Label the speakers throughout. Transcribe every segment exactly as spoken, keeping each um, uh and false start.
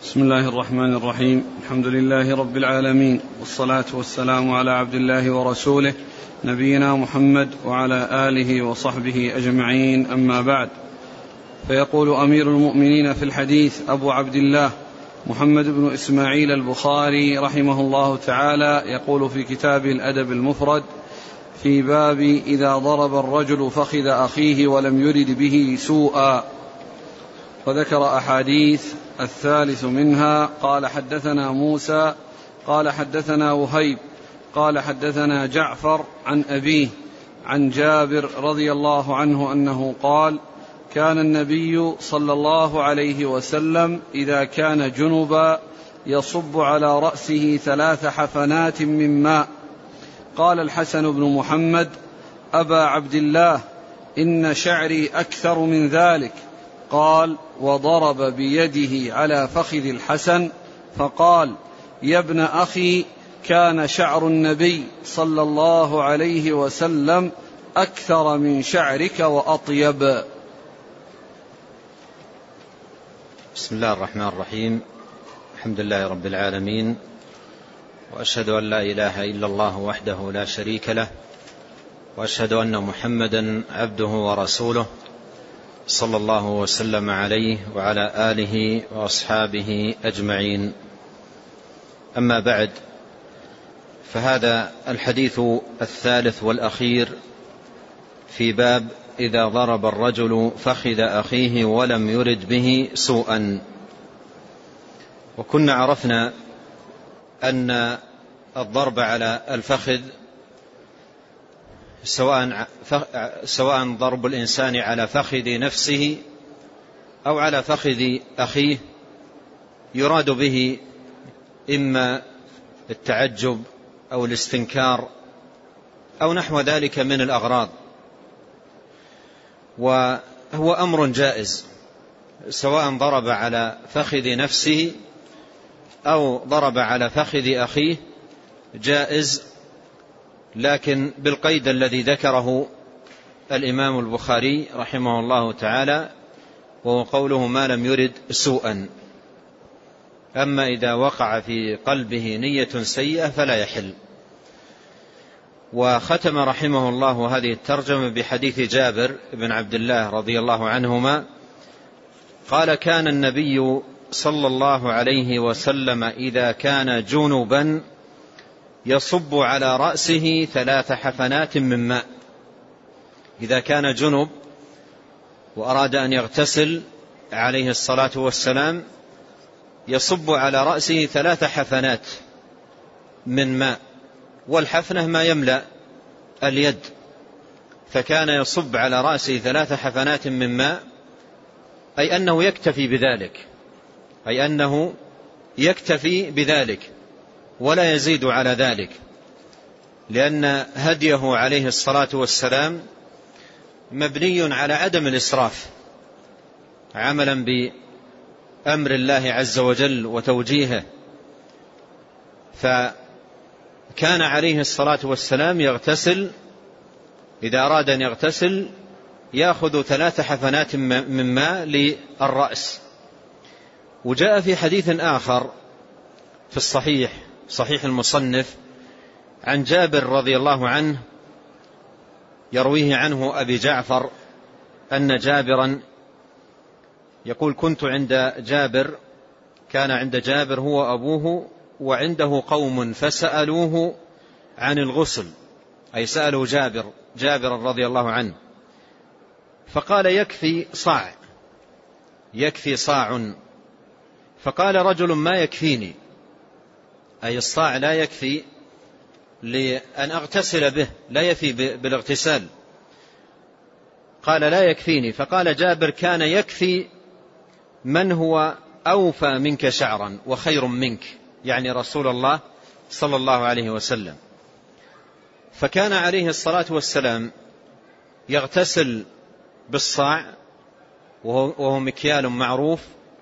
Speaker 1: بسم الله الرحمن الرحيم. الحمد لله رب العالمين، والصلاة والسلام على عبد الله ورسوله نبينا محمد وعلى آله وصحبه أجمعين، أما بعد. فيقول أمير المؤمنين في الحديث أبو عبد الله محمد بن إسماعيل البخاري رحمه الله تعالى، يقول في كتابه الأدب المفرد في باب إذا ضرب الرجل فخذ أخيه ولم يرد به سوءا، وذكر أحاديث. الثالث منها قال حدثنا موسى قال حدثنا وهيب قال حدثنا جعفر عن أبيه عن جابر رضي الله عنه أنه قال: كان النبي صلى الله عليه وسلم إذا كان جنبا يصب على رأسه ثلاث حفنات من ماء. قال الحسن بن محمد: أبا عبد الله، إن شعري أكثر من ذلك. قال: وضرب بيده على فخذ الحسن فقال: يا ابن أخي، كان شعر النبي صلى الله عليه وسلم أكثر من شعرك وأطيب.
Speaker 2: بسم الله الرحمن الرحيم. الحمد لله رب العالمين، وأشهد أن لا إله إلا الله وحده لا شريك له، وأشهد أن محمدا عبده ورسوله، صلى الله وسلم عليه وعلى آله وأصحابه أجمعين. أما بعد، فهذا الحديث الثالث والأخير في باب إذا ضرب الرجل فخذ أخيه ولم يرد به سوءا. وكنا عرفنا أن الضرب على الفخذ سواء سواء ضرب الإنسان على فخذ نفسه أو على فخذ أخيه يراد به إما التعجب أو الاستنكار أو نحو ذلك من الأغراض، وهو أمر جائز سواء ضرب على فخذ نفسه أو ضرب على فخذ أخيه، جائز، لكن بالقيد الذي ذكره الإمام البخاري رحمه الله تعالى، وهو قوله ما لم يرد سوءا. أما إذا وقع في قلبه نية سيئة فلا يحل. وختم رحمه الله هذه الترجمة بحديث جابر بن عبد الله رضي الله عنهما قال: كان النبي صلى الله عليه وسلم إذا كان جنبا يصب على رأسه ثلاث حفنات من ماء. إذا كان جنب وأراد أن يغتسل عليه الصلاة والسلام يصب على رأسه ثلاث حفنات من ماء، والحفنة ما يملأ اليد، فكان يصب على رأسه ثلاث حفنات من ماء، أي أنه يكتفي بذلك أي أنه يكتفي بذلك ولا يزيد على ذلك، لأن هديه عليه الصلاة والسلام مبني على عدم الإسراف، عملا بأمر الله عز وجل وتوجيهه. فكان عليه الصلاة والسلام يغتسل، إذا أراد أن يغتسل يأخذ ثلاث حفنات من ماء للرأس. وجاء في حديث آخر في الصحيح صحيح المصنف عن جابر رضي الله عنه، يرويه عنه أبي جعفر أن جابرا يقول: كنت عند جابر، كان عند جابر هو أبوه وعنده قوم فسألوه عن الغسل، أي سألوا جابر جابر رضي الله عنه، فقال: يكفي صاع يكفي صاع. فقال رجل: ما يكفيني، أي الصاع لا يكفي لأن أغتسل به، لا يفي بالاغتسال. قال: لا يكفيني. فقال جابر: كان يكفي من هو أوفى منك شعرا وخير منك، يعني رسول الله صلى الله عليه وسلم. فكان عليه الصلاة والسلام يغتسل بالصاع، وهو مكيال معروف،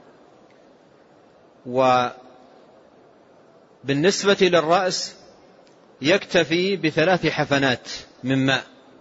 Speaker 2: وبالنسبة للرأس يكتفي بثلاث حفنات من ماء،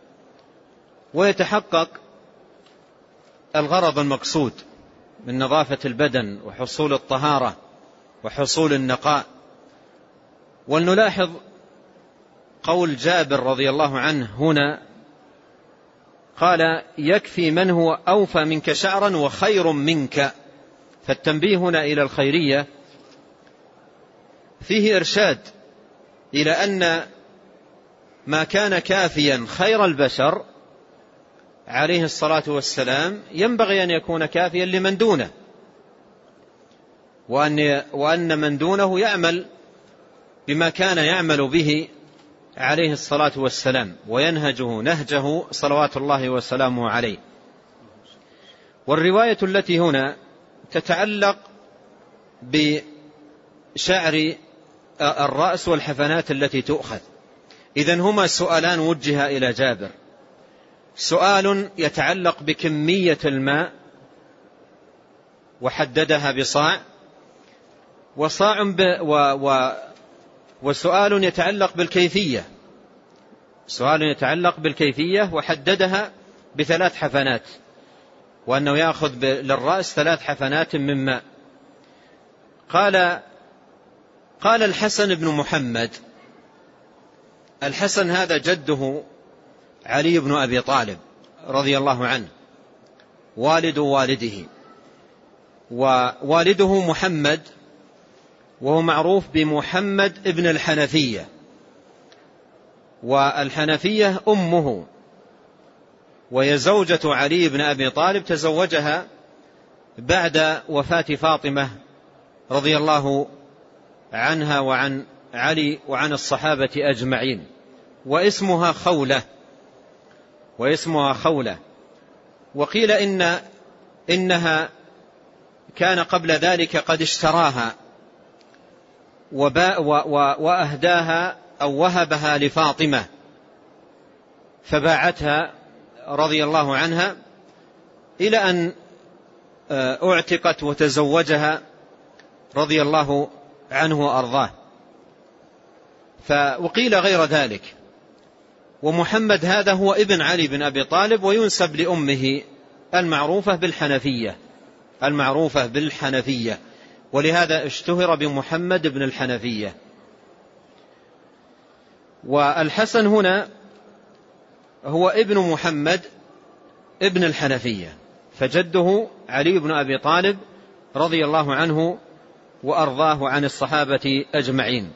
Speaker 2: ويتحقق الغرض المقصود من نظافة البدن وحصول الطهارة وحصول النقاء. ولنلاحظ قول جابر رضي الله عنه هنا، قال يكفي من هو أوفى منك شعرا وخير منك. فالتنبيه هنا إلى الخيرية فيه إرشاد إلى أن ما كان كافيا خير البشر عليه الصلاة والسلام ينبغي أن يكون كافيا لمن دونه، وأن, وأن من دونه يعمل بما كان يعمل به عليه الصلاة والسلام وينهجه نهجه صلوات الله وسلامه عليه. والرواية التي هنا تتعلق بشعر الرأس والحفنات التي تؤخذ. إذن هما سؤالان وجه إلى جابر، سؤال يتعلق بكمية الماء وحددها بصاع، وصاع ب و و وسؤال يتعلق بالكيفية، سؤال يتعلق بالكيفية وحددها بثلاث حفنات، وأنه يأخذ للرأس ثلاث حفنات من ماء. قال قال الحسن بن محمد، الحسن هذا جده علي بن أبي طالب رضي الله عنه، والد والده، ووالده محمد وهو معروف بمحمد ابن الحنفية، والحنفية أمه، وهي زوجة علي بن أبي طالب، تزوجها بعد وفاة فاطمة رضي الله عنها وعن علي وعن الصحابة أجمعين، واسمها خولة واسمها خولة وقيل إن إنها كان قبل ذلك قد اشتراها وأهداها أو وهبها لفاطمة فباعتها رضي الله عنها إلى أن اعتقت وتزوجها رضي الله عنه وأرضاه. وقيل غير ذلك. ومحمد هذا هو ابن علي بن أبي طالب، وينسب لأمه المعروفة بالحنفية المعروفة بالحنفية ولهذا اشتهر بمحمد بن الحنفية. والحسن هنا هو ابن محمد ابن الحنفية، فجده علي بن أبي طالب رضي الله عنه وأرضاه عن الصحابة أجمعين.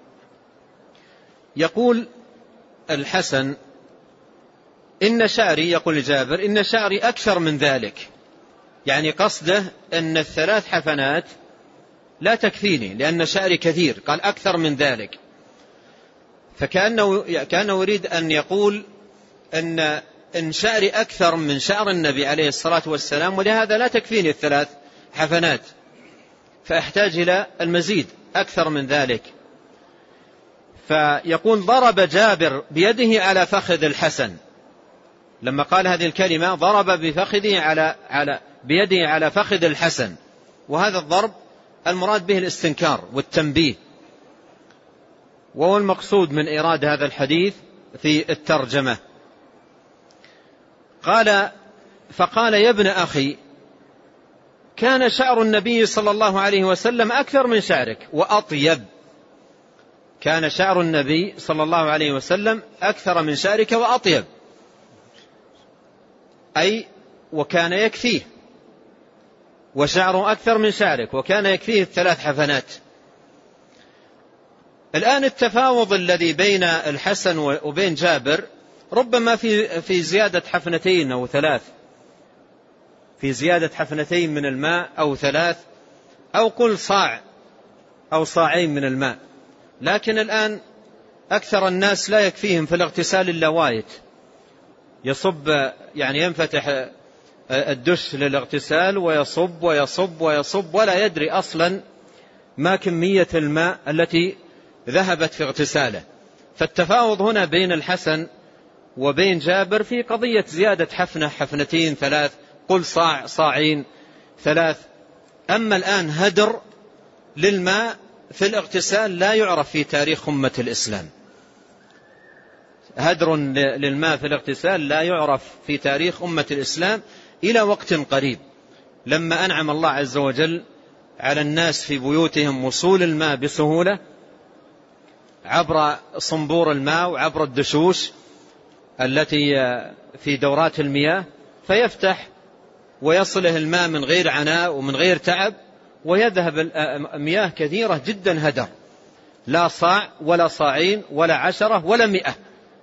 Speaker 2: يقول الحسن إن شعري، يقول جابر إن شعري أكثر من ذلك، يعني قصده أن الثلاث حفنات لا تكفيني لأن شعري كثير، قال أكثر من ذلك، فكأنه كأنه يريد أن يقول أن إن شعري أكثر من شعر النبي عليه الصلاة والسلام، ولهذا لا تكفيني الثلاث حفنات، فأحتاج إلى المزيد أكثر من ذلك. فيقول ضرب جابر بيده على فخذ الحسن، لما قال هذه الكلمة ضرب بفخذه على على بيده على فخذ الحسن، وهذا الضرب المراد به الاستنكار والتنبيه، وهو المقصود من إيراد هذا الحديث في الترجمة. قال فقال يا ابن أخي كان شعر النبي صلى الله عليه وسلم أكثر من شعرك وأطيب، كان شعر النبي صلى الله عليه وسلم أكثر من شعرك وأطيب، أي وكان يكفيه، وشعره أكثر من شعرك وكان يكفيه الثلاث حفنات. الآن التفاوض الذي بين الحسن وبين جابر ربما في في زيادة حفنتين أو ثلاث، في زيادة حفنتين من الماء أو ثلاث، أو قل صاع أو صاعين من الماء. لكن الآن أكثر الناس لا يكفيهم في الاغتسال إلا وايت، يصب يعني ينفتح الدش للاغتسال ويصب ويصب ويصب ولا يدري أصلا ما كمية الماء التي ذهبت في اغتساله. فالتفاوض هنا بين الحسن وبين جابر في قضية زيادة حفنة حفنتين ثلاث، قل صاع صاعين ثلاث. أما الآن هدر للماء في الاغتسال لا يعرف في تاريخ أمة الإسلام، هدر للماء في الاغتسال لا يعرف في تاريخ أمة الإسلام إلى وقت قريب، لما أنعم الله عز وجل على الناس في بيوتهم وصول الماء بسهولة عبر صنبور الماء وعبر الدشوش التي في دورات المياه، فيفتح ويصله الماء من غير عناء ومن غير تعب، ويذهب مياه كثيرة جدا هدر، لا صاع ولا صاعين ولا عشرة ولا مئة.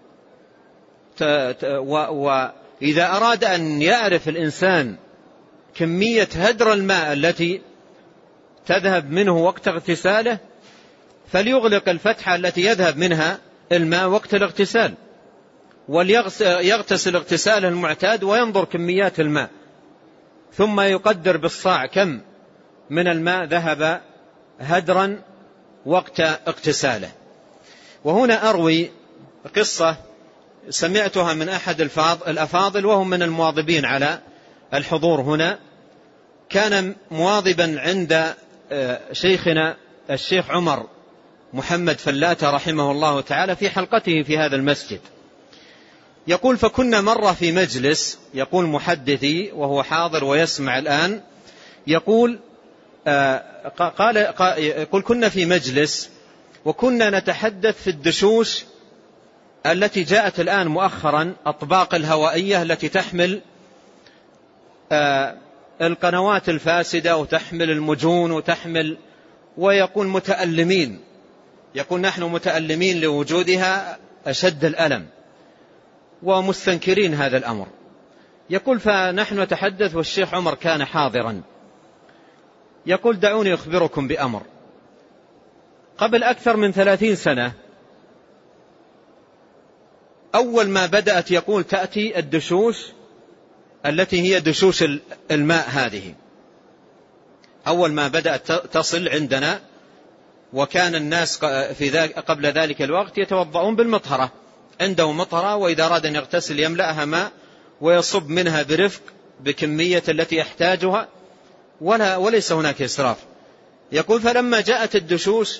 Speaker 2: وإذا أراد أن يعرف الإنسان كمية هدر الماء التي تذهب منه وقت اغتساله فليغلق الفتحة التي يذهب منها الماء وقت الاغتسال، وليغتسل اغتساله المعتاد وينظر كميات الماء، ثم يقدر بالصاع كم من الماء ذهب هدرا وقت اغتساله. وهنا أروي قصة سمعتها من أحد الأفاضل وهم من المواظبين على الحضور هنا. كان مواظبا عند شيخنا الشيخ عمر محمد فلاتة رحمه الله تعالى في حلقته في هذا المسجد. يقول: فكنا مرة في مجلس، يقول محدثي وهو حاضر ويسمع الآن، يقول قال يقول كنا في مجلس وكنا نتحدث في الدشوش التي جاءت الآن مؤخرا، أطباق الهوائية التي تحمل القنوات الفاسدة وتحمل المجون وتحمل، ويكون متألمين، يقول نحن متألمين لوجودها أشد الألم ومستنكرين هذا الأمر. يقول فنحن نتحدث والشيخ عمر كان حاضرا. يقول: دعوني أخبركم بأمر. قبل أكثر من ثلاثين سنة أول ما بدأت يقول تأتي الدشوش التي هي دشوش الماء هذه، أول ما بدأت تصل عندنا، وكان الناس في ذلك قبل ذلك الوقت يتوضؤون بالمطهرة، عنده مطهرة وإذا أراد أن يغتسل يملأها ماء ويصب منها برفق بكمية التي يحتاجها، ولا وليس هناك إسراف. يقول فلما جاءت الدشوش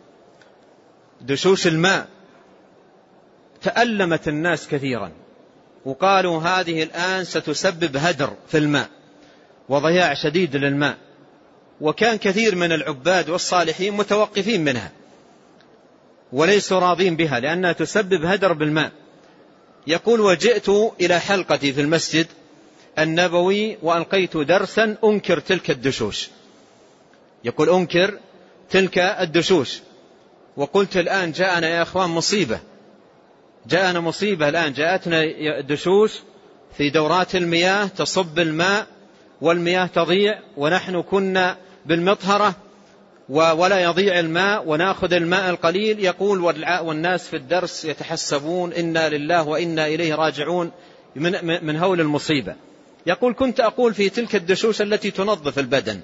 Speaker 2: دشوش الماء تألمت الناس كثيرا، وقالوا هذه الآن ستسبب هدر في الماء وضياع شديد للماء، وكان كثير من العباد والصالحين متوقفين منها وليسوا راضين بها لأنها تسبب هدر بالماء. يقول: وجئت إلى حلقتي في المسجد النبوي وألقيت درسا أنكر تلك الدشوش، يقول أنكر تلك الدشوش، وقلت الآن جاءنا يا أخوان مصيبة، جاءنا مصيبة الآن، جاءتنا دشوش في دورات المياه تصب الماء والمياه تضيع، ونحن كنا بالمطهرة ولا يضيع الماء ونأخذ الماء القليل. يقول والناس في الدرس يتحسبون إنا لله وإنا إليه راجعون من, من هول المصيبة. يقول كنت أقول في تلك الدشوش التي تنظف البدن،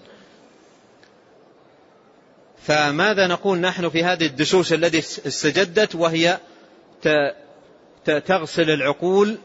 Speaker 2: فماذا نقول نحن في هذه الدشوش التي استجدت وهي تغسل العقول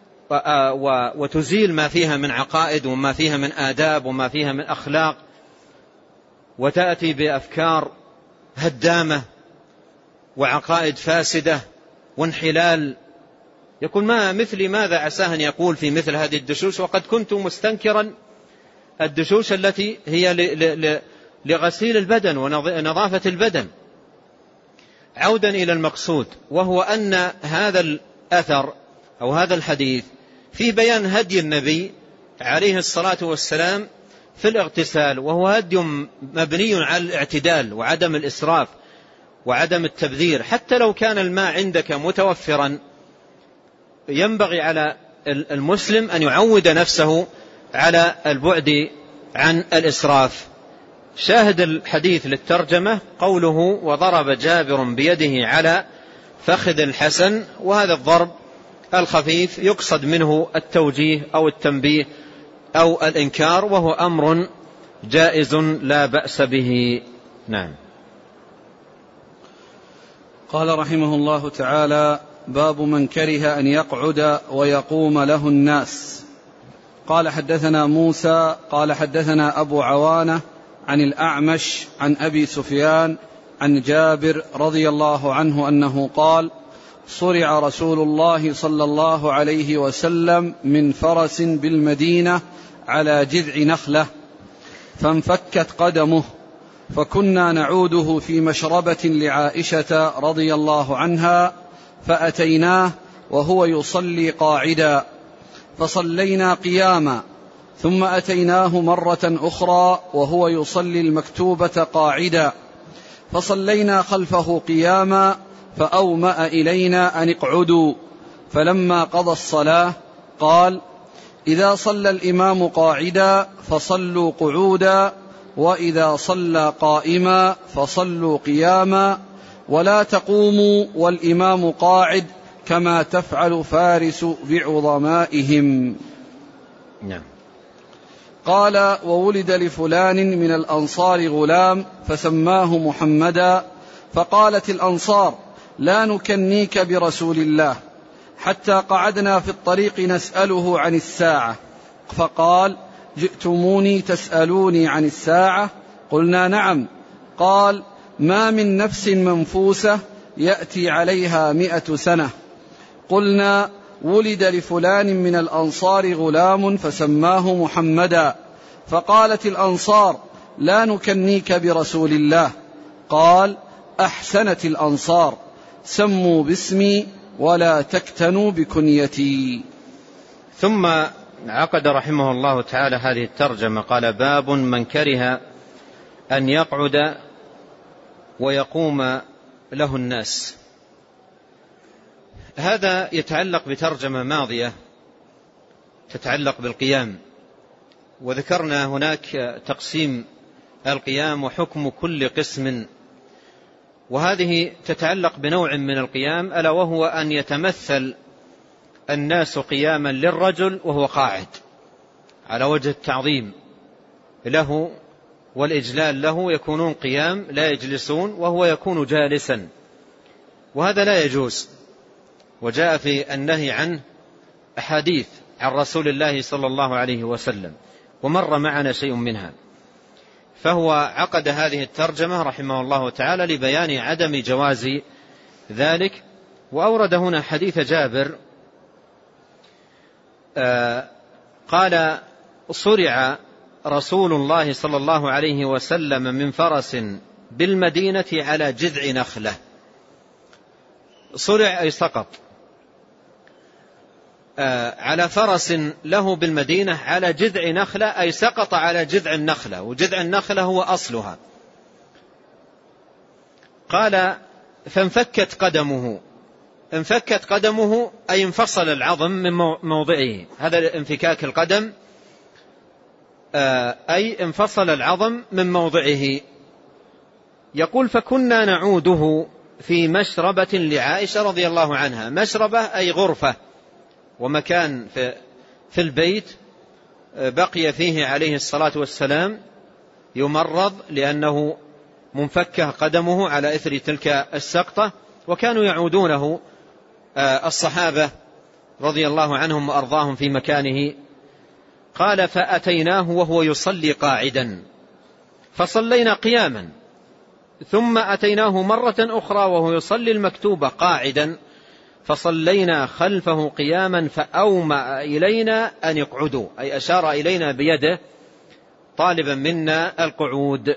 Speaker 2: وتزيل ما فيها من عقائد وما فيها من آداب وما فيها من أخلاق، وتأتي بأفكار هدامة وعقائد فاسدة وانحلال. يقول ما مثلي ماذا عساه أن يقول في مثل هذه الدشوش، وقد كنت مستنكرا الدشوش التي هي لغسيل البدن ونظافة البدن. عودا إلى المقصود، وهو أن هذا الأثر أو هذا الحديث في بيان هدي النبي عليه الصلاة والسلام في الاغتسال، وهو هدي مبني على الاعتدال وعدم الإسراف وعدم التبذير. حتى لو كان الماء عندك متوفرا ينبغي على المسلم أن يعود نفسه على البعد عن الإسراف. شاهد الحديث للترجمة قوله وضرب جابر بيده على فخذ الحسن، وهذا الضرب الخفيف يقصد منه التوجيه أو التنبيه أو الإنكار، وهو أمر جائز لا بأس به. نعم.
Speaker 1: قال رحمه الله تعالى: باب من كره أن يقعد ويقوم له الناس. قال حدثنا موسى قال حدثنا أبو عوانة عن الأعمش عن أبي سفيان عن جابر رضي الله عنه أنه قال: صرع رسول الله صلى الله عليه وسلم من فرس بالمدينة على جذع نخلة، فانفكت قدمه، فكنا نعوده في مشربة لعائشة رضي الله عنها، فأتيناه وهو يصلي قاعدا فصلينا قياما، ثم أتيناه مرة أخرى وهو يصلي المكتوبة قاعدا فصلينا خلفه قياما، فأومأ إلينا أن اقعدوا، فلما قضى الصلاة قال: إذا صلى الإمام قاعدا فصلوا قعودا، وإذا صلى قائما فصلوا قياما، ولا تقوموا والإمام قاعد كما تفعل فارس بعظمائهم.
Speaker 2: نعم.
Speaker 1: قال: وولد لفلان من الأنصار غلام فسماه محمدا، فقالت الأنصار: لا نكنيك برسول الله، حتى قعدنا في الطريق نسأله عن الساعة، فقال: جئتموني تسألوني عن الساعة؟ قلنا: نعم. قال: ما من نفس منفوسة يأتي عليها مئة سنة. قلنا: ولد لفلان من الأنصار غلام فسماه محمدا، فقالت الأنصار: لا نكنيك برسول الله. قال: أحسنت الأنصار، سموا باسمي ولا تكتنوا بكنيتي.
Speaker 2: ثم عقد رحمه الله تعالى هذه الترجمة، قال: باب من كره أن يقعد ويقوم له الناس. هذا يتعلق بترجمة ماضية تتعلق بالقيام، وذكرنا هناك تقسيم القيام وحكم كل قسم، وهذه تتعلق بنوع من القيام، ألا وهو أن يتمثل الناس قياما للرجل وهو قاعد على وجه التعظيم له والإجلال له، يكونون قيام لا يجلسون، وهو يكون جالسا، وهذا لا يجوز، وجاء في النهي عنه أحاديث عن رسول الله صلى الله عليه وسلم، ومر معنا شيء منها. فهو عقد هذه الترجمة رحمه الله تعالى لبيان عدم جواز ذلك، وأورد هنا حديث جابر آه قال: صرع رسول الله صلى الله عليه وسلم من فرس بالمدينة على جذع نخلة. صرع أي سقط آه على فرس له بالمدينة على جذع نخلة، أي سقط على جذع النخلة، وجذع النخلة هو أصلها. قال: فانفكت قدمه. انفكت قدمه أي انفصل العظم من موضعه، هذا انفكاك القدم، آه أي انفصل العظم من موضعه. يقول: فكنا نعوده في مشربة لعائشة رضي الله عنها. مشربة أي غرفة ومكان في, في البيت بقي فيه عليه الصلاة والسلام يمرض لأنه منفكه قدمه على إثر تلك السقطة، وكانوا يعودونه الصحابة رضي الله عنهم وأرضاهم في مكانه. قال: فأتيناه وهو يصلي قاعدا فصلينا قياما، ثم أتيناه مرة أخرى وهو يصلي المكتوبة قاعدا فصلينا خلفه قياما، فأومأ إلينا أن يقعدوا، أي أشار إلينا بيده طالبا منا القعود.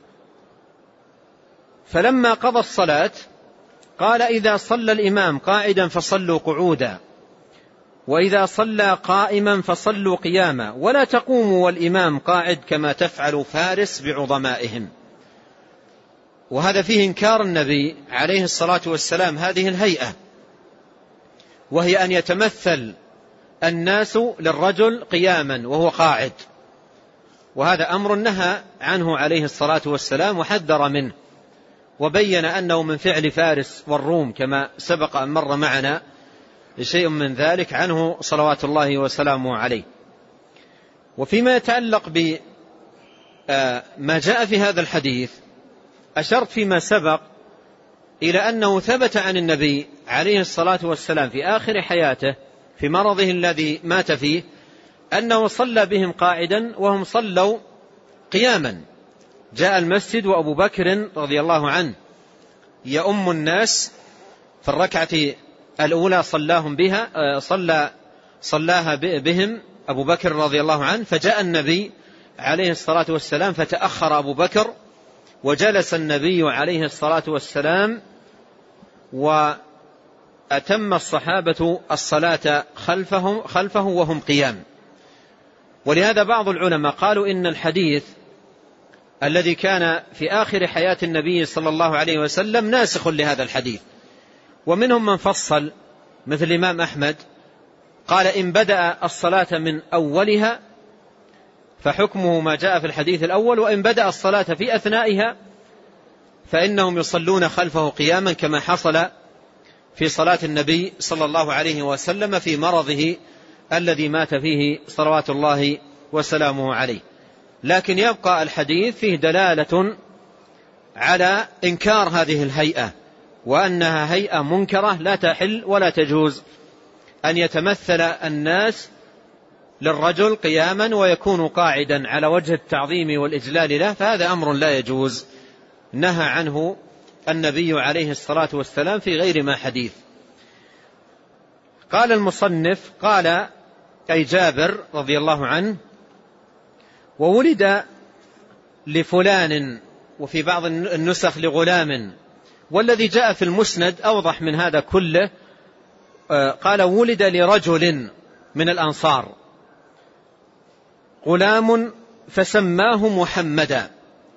Speaker 2: فلما قضى الصلاة قال: إذا صلى الإمام قاعدا فصلوا قعودا، وإذا صلى قائما فصلوا قياما، ولا تقوموا والإمام قاعد كما تفعل فارس بعظمائهم. وهذا فيه إنكار النبي عليه الصلاة والسلام هذه الهيئة، وهي أن يتمثل الناس للرجل قياما وهو قاعد، وهذا أمر نهى عنه عليه الصلاة والسلام وحذر منه، وبين أنه من فعل فارس والروم كما سبق أن مر معنا شيء من ذلك عنه صلوات الله وسلامه عليه. وفيما يتعلق بما جاء في هذا الحديث أشرت فيما سبق إلى أنه ثبت عن النبي عليه الصلاة والسلام في آخر حياته في مرضه الذي مات فيه أنه صلى بهم قاعدا وهم صلوا قياما. جاء المسجد وأبو بكر رضي الله عنه يؤم الناس في الركعة الأولى صلاهم بها صلى صلاها بهم أبو بكر رضي الله عنه، فجاء النبي عليه الصلاة والسلام فتأخر أبو بكر، وجلس النبي عليه الصلاة والسلام وأتم الصحابة الصلاة خلفهم خلفه وهم قيام. ولهذا بعض العلماء قالوا إن الحديث الذي كان في آخر حياة النبي صلى الله عليه وسلم ناسخ لهذا الحديث، ومنهم من فصل مثل الإمام أحمد قال إن بدأ الصلاة من أولها فحكمه ما جاء في الحديث الأول، وإن بدأ الصلاة في أثنائها فإنهم يصلون خلفه قياما كما حصل في صلاة النبي صلى الله عليه وسلم في مرضه الذي مات فيه صلوات الله وسلامه عليه. لكن يبقى الحديث فيه دلالة على إنكار هذه الهيئة، وأنها هيئة منكرة لا تحل ولا تجوز أن يتمثل الناس للرجل قياما ويكون قاعدا على وجه التعظيم والإجلال له، فهذا أمر لا يجوز، نهى عنه النبي عليه الصلاة والسلام في غير ما حديث. قال المصنف قال أي جابر رضي الله عنه وولد لفلان، وفي بعض النسخ لغلام، والذي جاء في المسند أوضح من هذا كله، قال ولد لرجل من الأنصار غلام فسماه محمدا،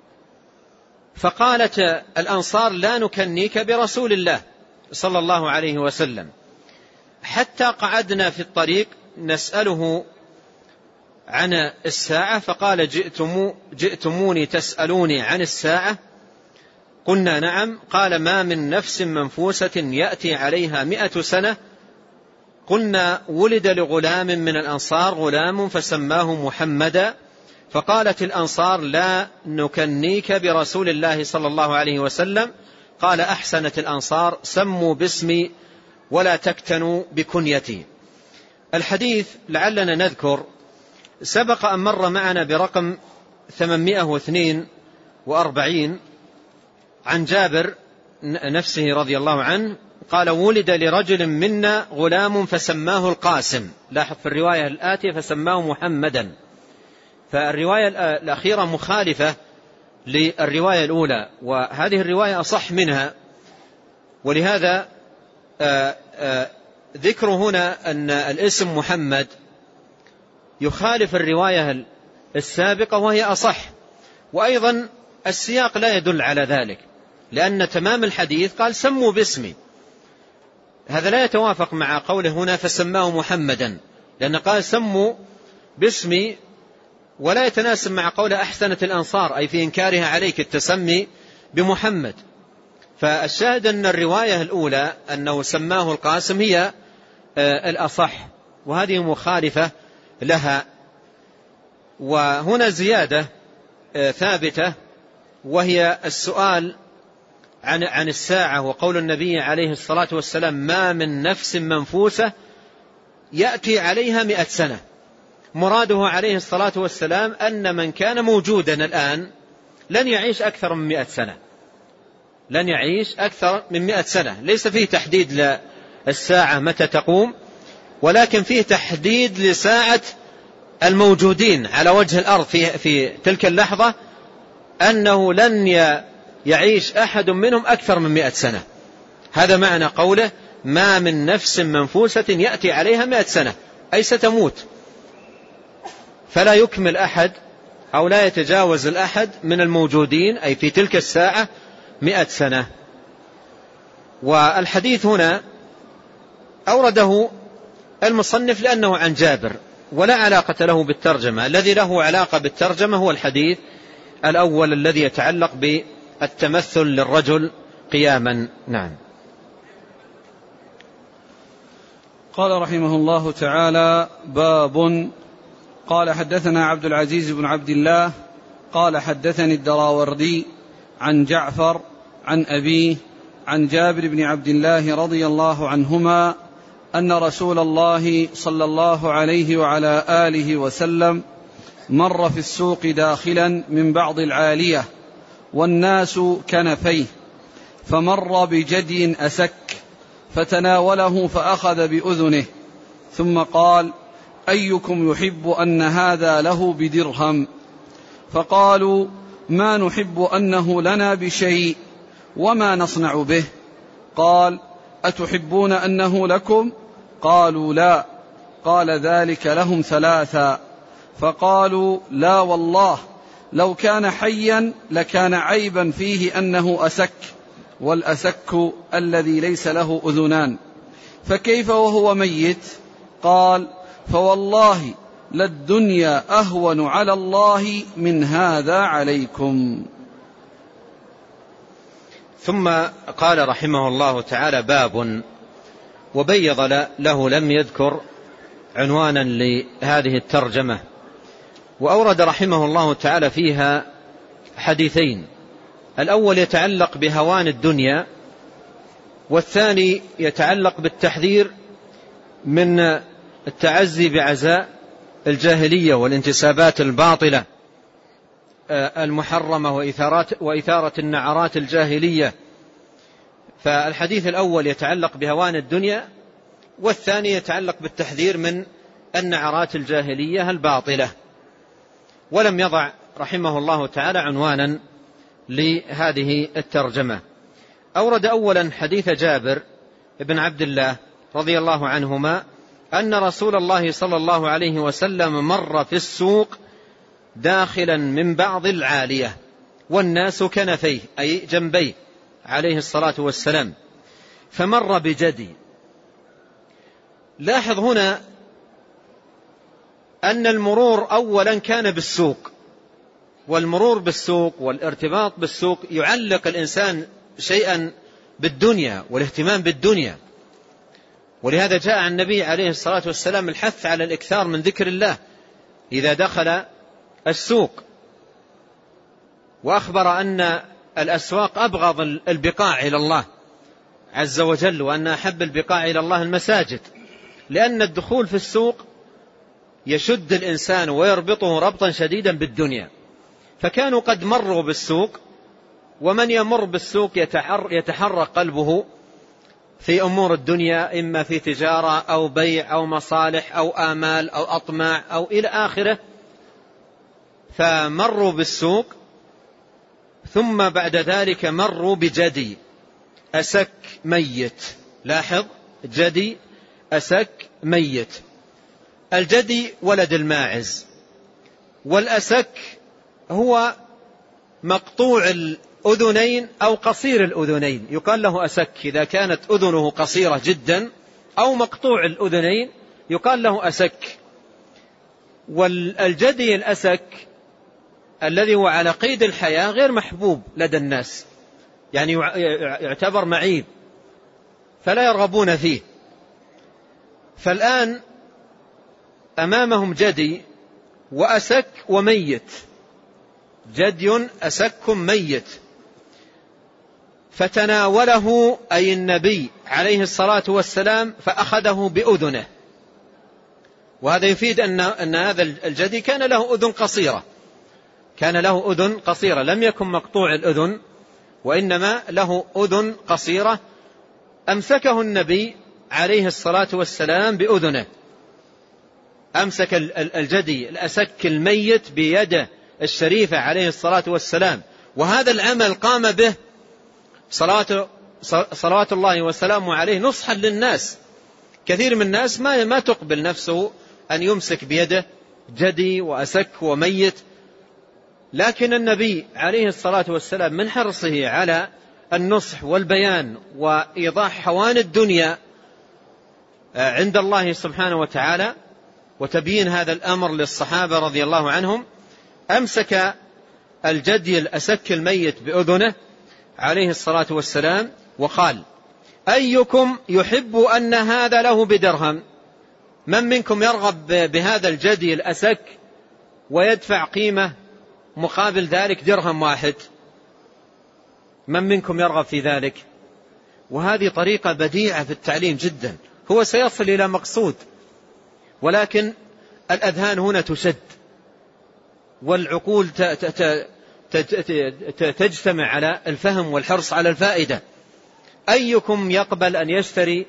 Speaker 2: فقالت الأنصار لا نكنيك برسول الله صلى الله عليه وسلم، حتى قعدنا في الطريق نسأله عن الساعة فقال جئتم جئتموني تسألوني عن الساعة؟ قلنا نعم. قال ما من نفس منفوسة يأتي عليها مئة سنة. قلنا ولد لغلام من الأنصار غلام فسماه محمدا، فقالت الأنصار لا نكنيك برسول الله صلى الله عليه وسلم. قال أحسنت الأنصار سموا باسمي ولا تكتنوا بكنيتي. الحديث لعلنا نذكر سبق أن مر معنا برقم ثمانمائة واثنين وأربعين عن جابر نفسه رضي الله عنه قال ولد لرجل منا غلام فسماه القاسم. لاحظ في الرواية الآتية فسماه محمدا، فالرواية الأخيرة مخالفة للرواية الأولى، وهذه الرواية أصح منها، ولهذا آآ آآ ذكر هنا أن الاسم محمد يخالف الرواية السابقة وهي أصح، وأيضا السياق لا يدل على ذلك، لأن تمام الحديث قال سموا باسمي، هذا لا يتوافق مع قوله هنا فسماه محمدا، لأن قال سموا باسمي ولا يتناسب مع قول أحسنت الأنصار أي في إنكارها عليك التسمي بمحمد. فالشاهد أن الرواية الأولى أنه سماه القاسم هي الأصح، وهذه مخالفة لها. وهنا زيادة ثابتة وهي السؤال عن عن الساعة، وقول النبي عليه الصلاة والسلام ما من نفس منفوسة يأتي عليها مئة سنة. مراده عليه الصلاة والسلام أن من كان موجودا الآن لن يعيش أكثر من مئة سنة، لن يعيش أكثر من مئة سنة. ليس فيه تحديد للساعة متى تقوم، ولكن فيه تحديد لساعة الموجودين على وجه الأرض في, في تلك اللحظة، أنه لن يعيش أحد منهم أكثر من مئة سنة. هذا معنى قوله ما من نفس منفوسة يأتي عليها مئة سنة، أي ستموت، فلا يكمل أحد أو لا يتجاوز الأحد من الموجودين أي في تلك الساعة مئة سنة. والحديث هنا أورده المصنف لأنه عن جابر ولا علاقة له بالترجمة. الذي له علاقة بالترجمة هو الحديث الأول الذي يتعلق بالتمثل للرجل قياما. نعم.
Speaker 1: قال رحمه الله تعالى باب. قال حدثنا عبد العزيز بن عبد الله قال حدثني الدراوردي عن جعفر عن أبيه عن جابر بن عبد الله رضي الله عنهما أن رسول الله صلى الله عليه وعلى آله وسلم مر في السوق داخلا من بعض العالية والناس كنفيه، فمر بجدي أسك فتناوله فأخذ بأذنه، ثم قال أيكم يحب أن هذا له بدرهم؟ فقالوا: ما نحب أنه لنا بشيء، وما نصنع به؟ قال: أتحبون أنه لكم؟ قالوا: لا. قال: ذلك لهم ثلاثا. فقالوا: لا والله، لو كان حيا لكان عيبا فيه أنه أسك، والأسك الذي ليس له أذنان، فكيف وهو ميت؟ قال: فوالله للدنيا أهون على الله من هذا عليكم.
Speaker 2: ثم قال رحمه الله تعالى: باب. وبيض له لم يذكر عنوانا لهذه الترجمة، وأورد رحمه الله تعالى فيها حديثين: الأول يتعلق بهوان الدنيا، والثاني يتعلق بالتحذير من التعزي بعزاء الجاهلية والانتسابات الباطلة المحرمة وإثارة النعرات الجاهلية. فالحديث الأول يتعلق بهوان الدنيا، والثاني يتعلق بالتحذير من النعرات الجاهلية الباطلة. ولم يضع رحمه الله تعالى عنوانا لهذه الترجمة. أورد أولا حديث جابر بن عبد الله رضي الله عنهما أن رسول الله صلى الله عليه وسلم مر في السوق داخلا من بعض العالية والناس كنفيه أي جنبيه عليه الصلاة والسلام، فمر بجدي. لاحظ هنا أن المرور أولا كان بالسوق، والمرور بالسوق والارتباط بالسوق يعلق الإنسان شيئا بالدنيا والاهتمام بالدنيا، ولهذا جاء عن النبي عليه الصلاة والسلام الحث على الإكثار من ذكر الله إذا دخل السوق، وأخبر أن الأسواق أبغض البقاع إلى الله عز وجل، وأن أحب البقاع إلى الله المساجد، لأن الدخول في السوق يشد الإنسان ويربطه ربطا شديدا بالدنيا. فكانوا قد مروا بالسوق، ومن يمر بالسوق يتحرك قلبه في أمور الدنيا، إما في تجارة أو بيع أو مصالح أو آمال أو أطماع أو إلى آخره. فمروا بالسوق، ثم بعد ذلك مروا بجدي أسك ميت. لاحظ، جدي أسك ميت. الجدي ولد الماعز، والأسك هو مقطوع الأذنين أو قصير الأذنين، يقال له أسك إذا كانت أذنه قصيرة جدا، أو مقطوع الأذنين يقال له أسك. والجدي الأسك الذي هو على قيد الحياة غير محبوب لدى الناس، يعني يعتبر معيب فلا يرغبون فيه. فالآن أمامهم جدي وأسك وميت، جدي أسك ميت، فتناوله أي النبي عليه الصلاة والسلام فأخذه بأذنه. وهذا يفيد أن, أن هذا الجدي كان له أذن قصيرة، كان له أذن قصيرة، لم يكن مقطوع الأذن، وإنما له أذن قصيرة. أمسكه النبي عليه الصلاة والسلام بأذنه، أمسك الجدي الأسك الميت بيده الشريفة عليه الصلاة والسلام. وهذا العمل قام به صلاة صلوات الله وسلامه عليه نصحا للناس. كثير من الناس ما ما تقبل نفسه أن يمسك بيده جدي وأسك وميت، لكن النبي عليه الصلاة والسلام من حرصه على النصح والبيان وإيضاح هوان الدنيا عند الله سبحانه وتعالى وتبيين هذا الأمر للصحابة رضي الله عنهم، أمسك الجدي الأسك الميت بأذنه عليه الصلاة والسلام وقال: أيكم يحب أن هذا له بدرهم؟ من منكم يرغب بهذا الجدي الأسك ويدفع قيمة مقابل ذلك درهم واحد؟ من منكم يرغب في ذلك؟ وهذه طريقة بديعة في التعليم جدا، هو سيصل إلى مقصود، ولكن الأذهان هنا تشد والعقول تجتمع على الفهم والحرص على الفائدة. أيكم يقبل أن يشتري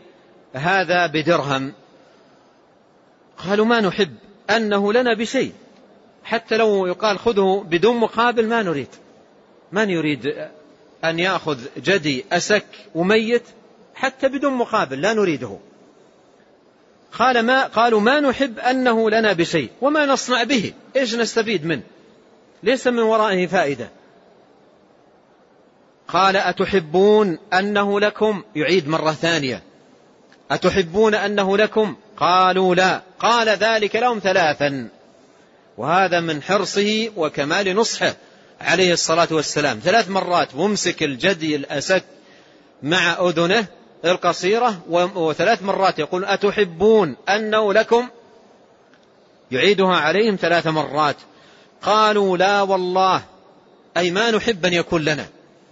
Speaker 2: هذا بدرهم؟ قالوا: ما نحب أنه لنا بشيء، حتى لو يقال خذه بدون مقابل ما نريد، من يريد أن يأخذ جدي أسك وميت حتى بدون مقابل، لا نريده. قال ما قالوا ما نحب أنه لنا بشيء وما نصنع به، إيش نستفيد منه، ليس من ورائه فائدة. قال أتحبون أنه لكم، يعيد مرة ثانية، أتحبون أنه لكم؟ قالوا لا. قال ذلك لهم ثلاثا، وهذا من حرصه وكمال نصحه عليه الصلاة والسلام. ثلاث مرات ممسك الجدي الأسك مع أذنه القصيرة، وثلاث مرات يقول أتحبون أنه لكم، يعيدها عليهم ثلاث مرات. قالوا لا والله، أي ما نحب أن يكون لنا.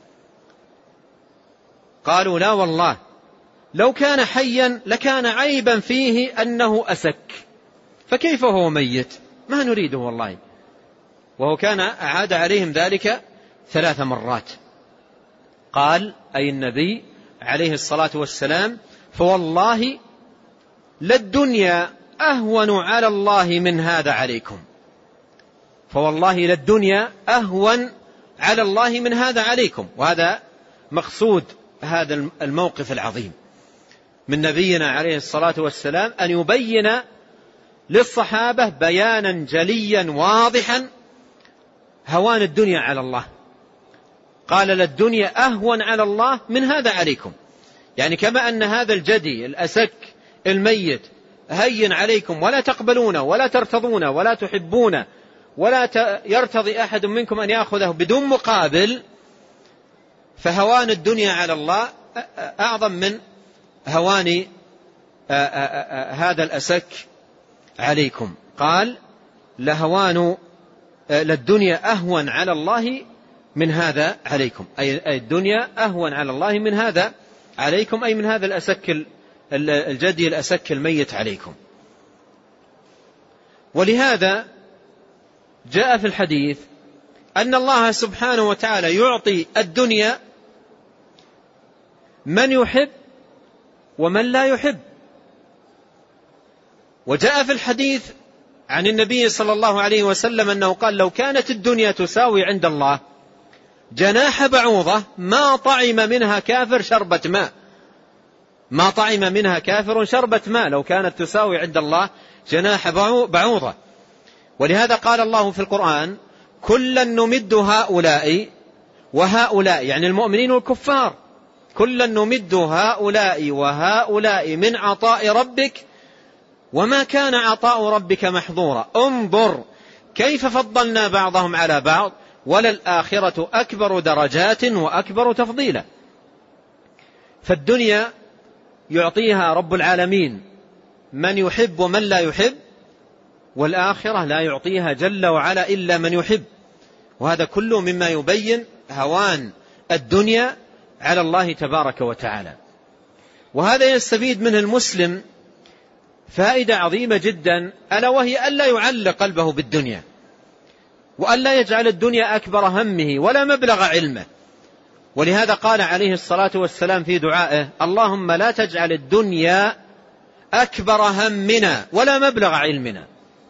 Speaker 2: قالوا لا والله، لو كان حيا لكان عيبا فيه أنه أسك، فكيف هو ميت؟ ما نريده والله. وهو كان أعاد عليهم ذلك ثلاث مرات. قال أي النبي عليه الصلاة والسلام فوالله للدنيا أهون على الله من هذا عليكم، فوالله للدنيا أهون على الله من هذا عليكم. وهذا مقصود هذا الموقف العظيم من نبينا عليه الصلاة والسلام، أن يبين للصحابة بيانا جليا واضحا هوان الدنيا على الله. قال للدنيا أهون على الله من هذا عليكم، يعني كما أن هذا الجدي الأسك الميت هين عليكم ولا تقبلون ولا ترتضون ولا تحبون ولا يرتضي أحد منكم أن يأخذه بدون مقابل، فهوان الدنيا على الله أعظم من هوان هذا الأسك عليكم. قال لهوان للدنيا أهون على الله من هذا عليكم، أي الدنيا أهون على الله من هذا عليكم، أي من هذا الأسك الجدي الأسك الميت عليكم. ولهذا جاء في الحديث أن الله سبحانه وتعالى يعطي الدنيا من يحب ومن لا يحب. وجاء في الحديث عن النبي صلى الله عليه وسلم أنه قال لو كانت الدنيا تساوي عند الله جناح بعوضة ما طعم منها كافر شربة ماء، ما طعم منها كافر شربة ماء، لو كانت تساوي عند الله جناح بعوضة. ولهذا قال الله في القرآن كلا نمد هؤلاء وهؤلاء، يعني المؤمنين والكفار، كلا نمد هؤلاء وهؤلاء من عطاء ربك وما كان عطاء ربك محظورا، انظر كيف فضلنا بعضهم على بعض وللآخرة أكبر درجات وأكبر تفضيلا. فالدنيا يعطيها رب العالمين من يحب ومن لا يحب، والآخرة لا يعطيها جل وعلا إلا من يحب. وهذا كله مما يبين هوان الدنيا على الله تبارك وتعالى. وهذا يستفيد منه المسلم فائدة عظيمة جدا، ألا وهي ألا يعلق قلبه بالدنيا، وألا يجعل الدنيا أكبر همه ولا مبلغ علمه. ولهذا قال عليه الصلاة والسلام في دعائه اللهم لا تجعل الدنيا أكبر همنا ولا مبلغ علمنا.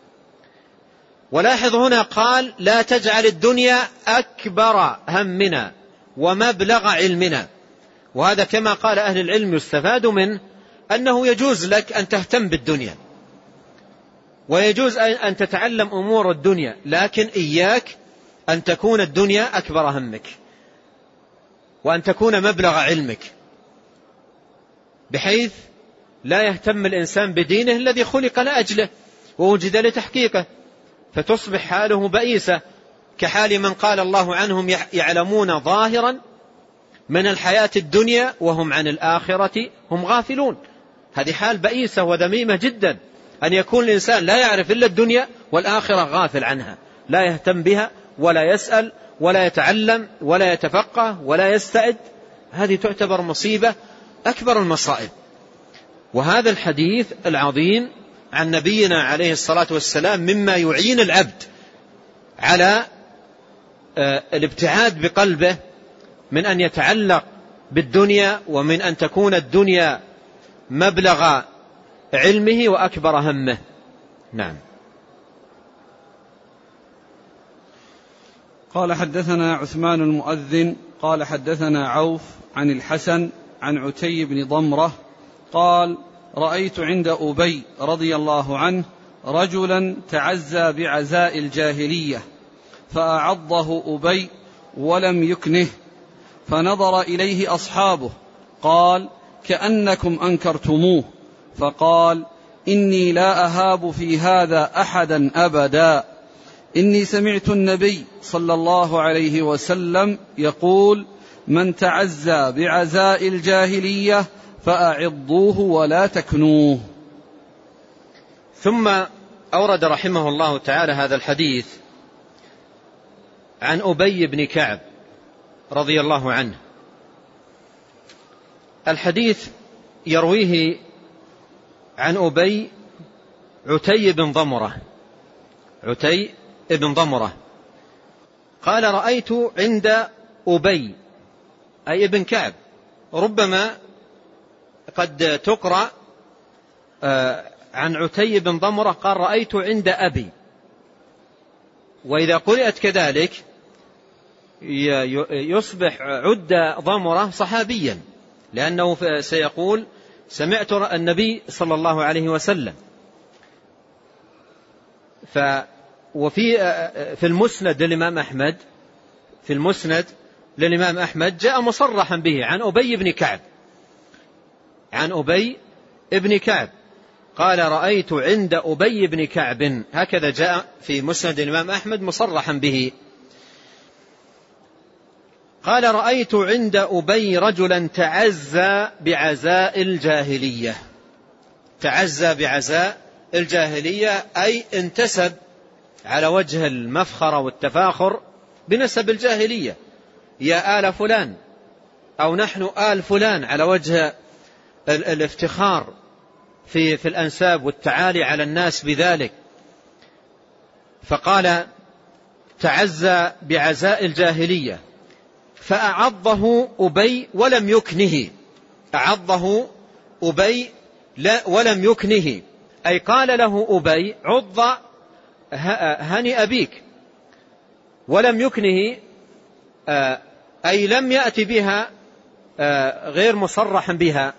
Speaker 2: ولاحظ هنا قال لا تجعل الدنيا أكبر همنا ومبلغ علمنا. وهذا كما قال أهل العلم يستفاد منه أنه يجوز لك أن تهتم بالدنيا ويجوز أن تتعلم أمور الدنيا، لكن إياك أن تكون الدنيا أكبر همك وأن تكون مبلغ علمك، بحيث لا يهتم الإنسان بدينه الذي خلق لأجله ووجد لتحقيقه، فتصبح حاله بئيسة كحال من قال الله عنهم يعلمون ظاهرا من الحياة الدنيا وهم عن الآخرة هم غافلون. هذه حال بئيسة وذميمة جدا، أن يكون الإنسان لا يعرف إلا الدنيا والآخرة غافل عنها، لا يهتم بها ولا يسأل ولا يتعلم ولا يتفقه ولا يستعد. هذه تعتبر مصيبة أكبر المصائب. وهذا الحديث العظيم عن نبينا عليه الصلاة والسلام مما يعين العبد على الابتعاد بقلبه من أن يتعلق بالدنيا، ومن أن تكون الدنيا مبلغ علمه وأكبر همه. نعم.
Speaker 1: قال حدثنا عثمان المؤذن قال حدثنا عوف عن الحسن عن عتي بن ضمرة قال رأيت عند أبي رضي الله عنه رجلا تعزى بعزاء الجاهلية فأعضه أبي ولم يكنه، فنظر إليه أصحابه قال كأنكم أنكرتموه، فقال إني لا أهاب في هذا أحدا أبدا، إني سمعت النبي صلى الله عليه وسلم يقول من تعزى بعزاء الجاهلية فأعضوه ولا تكنوه.
Speaker 2: ثم أورد رحمه الله تعالى هذا الحديث عن أبي بن كعب رضي الله عنه. الحديث يرويه عن أبي عتي بن ضمرة عتي بن ضمرة قال رأيت عند أبي أي ابن كعب، ربما قد تقرأ عن عتي بن ضمرة قال رأيت عند أبي، وإذا قرأت كذلك يصبح عد ضمرة صحابيا، لأنه سيقول سمعت النبي صلى الله عليه وسلم. ف وفي في المسند للإمام أحمد في المسند للإمام أحمد جاء مصرحا به عن أبي بن كعب عن أبي بن كعب قال رأيت عند أبي بن كعب، هكذا جاء في مسند الإمام أحمد مصرحا به. قال رأيت عند أبي رجلا تعزى بعزاء الجاهلية تعزى بعزاء الجاهلية أي انتسب على وجه المفخرة والتفاخر بنسب الجاهلية، يا آل فلان أو نحن آل فلان، على وجه الافتخار في في الأنساب والتعالي على الناس بذلك. فقال تعزى بعزاء الجاهلية فأعضه أبي ولم يكنه أعضه أبي ولم يكنه أي قال له أبي عض هني أبيك، ولم يكنه أي لم يأتي بها غير مصرحا بها،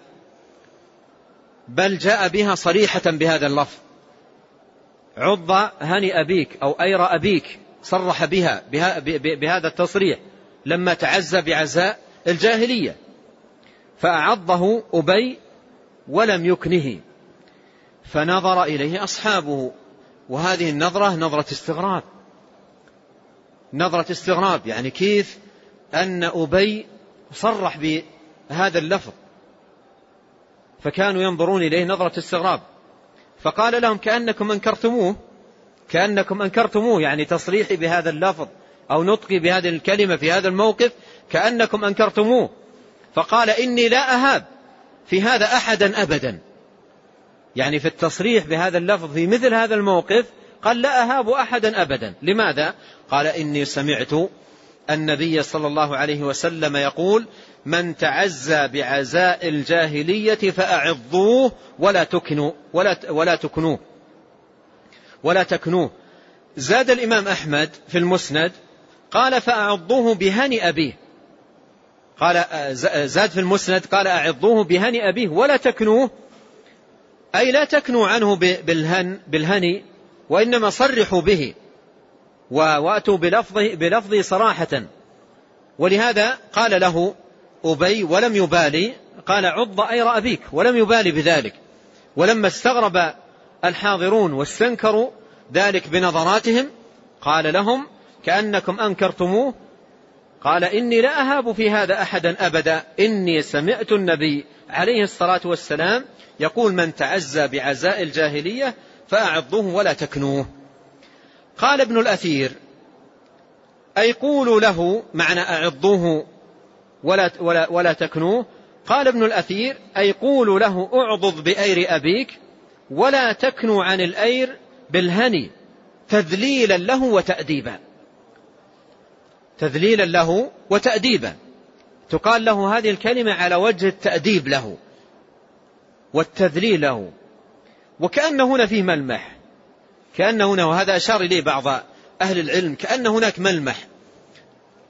Speaker 2: بل جاء بها صريحة بهذا اللفظ عض هني أبيك أو أير أبيك، صرح بها بهذا التصريح لما تعزى بعزاء الجاهلية. فأعضه أبي ولم يكنه، فنظر إليه أصحابه، وهذه النظرة نظرة استغراب نظرة استغراب يعني كيف أن أبي صرح بهذا اللفظ، فكانوا ينظرون إليه نظرة استغراب. فقال لهم كأنكم أنكرتموه كأنكم أنكرتموه يعني تصريحي بهذا اللفظ أو نطقي بهذه الكلمة في هذا الموقف كأنكم أنكرتموه. فقال إني لا أهاب في هذا أحدا أبدا، يعني في التصريح بهذا اللفظ في مثل هذا الموقف قال لا أهاب أحدا أبدا. لماذا؟ قال إني سمعت النبي صلى الله عليه وسلم يقول من تعزى بعزاء الجاهلية فأعضوه ولا تكنوا ولا ولا تكنوه ولا تكنوه. زاد الإمام أحمد في المسند قال فأعضوه بهني أبيه، قال زاد في المسند قال أعضوه بهني أبيه ولا تكنوه، أي لا تكنوا عنه بالهن بالهني، وإنما صرحوا به وأتوا بلفظه بلفظه صراحة. ولهذا قال له أبي ولم يبالي، قال عض أير أبيك ولم يبالي بذلك. ولما استغرب الحاضرون واستنكروا ذلك بنظراتهم قال لهم كأنكم أنكرتموه، قال إني لا أهاب في هذا أحدا أبدا، إني سمعت النبي عليه الصلاة والسلام يقول من تعزى بعزاء الجاهلية فأعضوه ولا تكنوه. قال ابن الأثير أي قولوا له معنى أعضوه ولا, ولا, ولا تكنوه. قال ابن الأثير أي قولوا له أعضض بأير أبيك ولا تكنوا عن الأير بالهني تذليلا له وتأديبا تذليلا له وتأديبا تقال له هذه الكلمة على وجه التأديب له والتذليل له. وكأن هنا فيه ملمح، كأن هنا، وهذا أشار إليه بعض أهل العلم، كأن هناك ملمح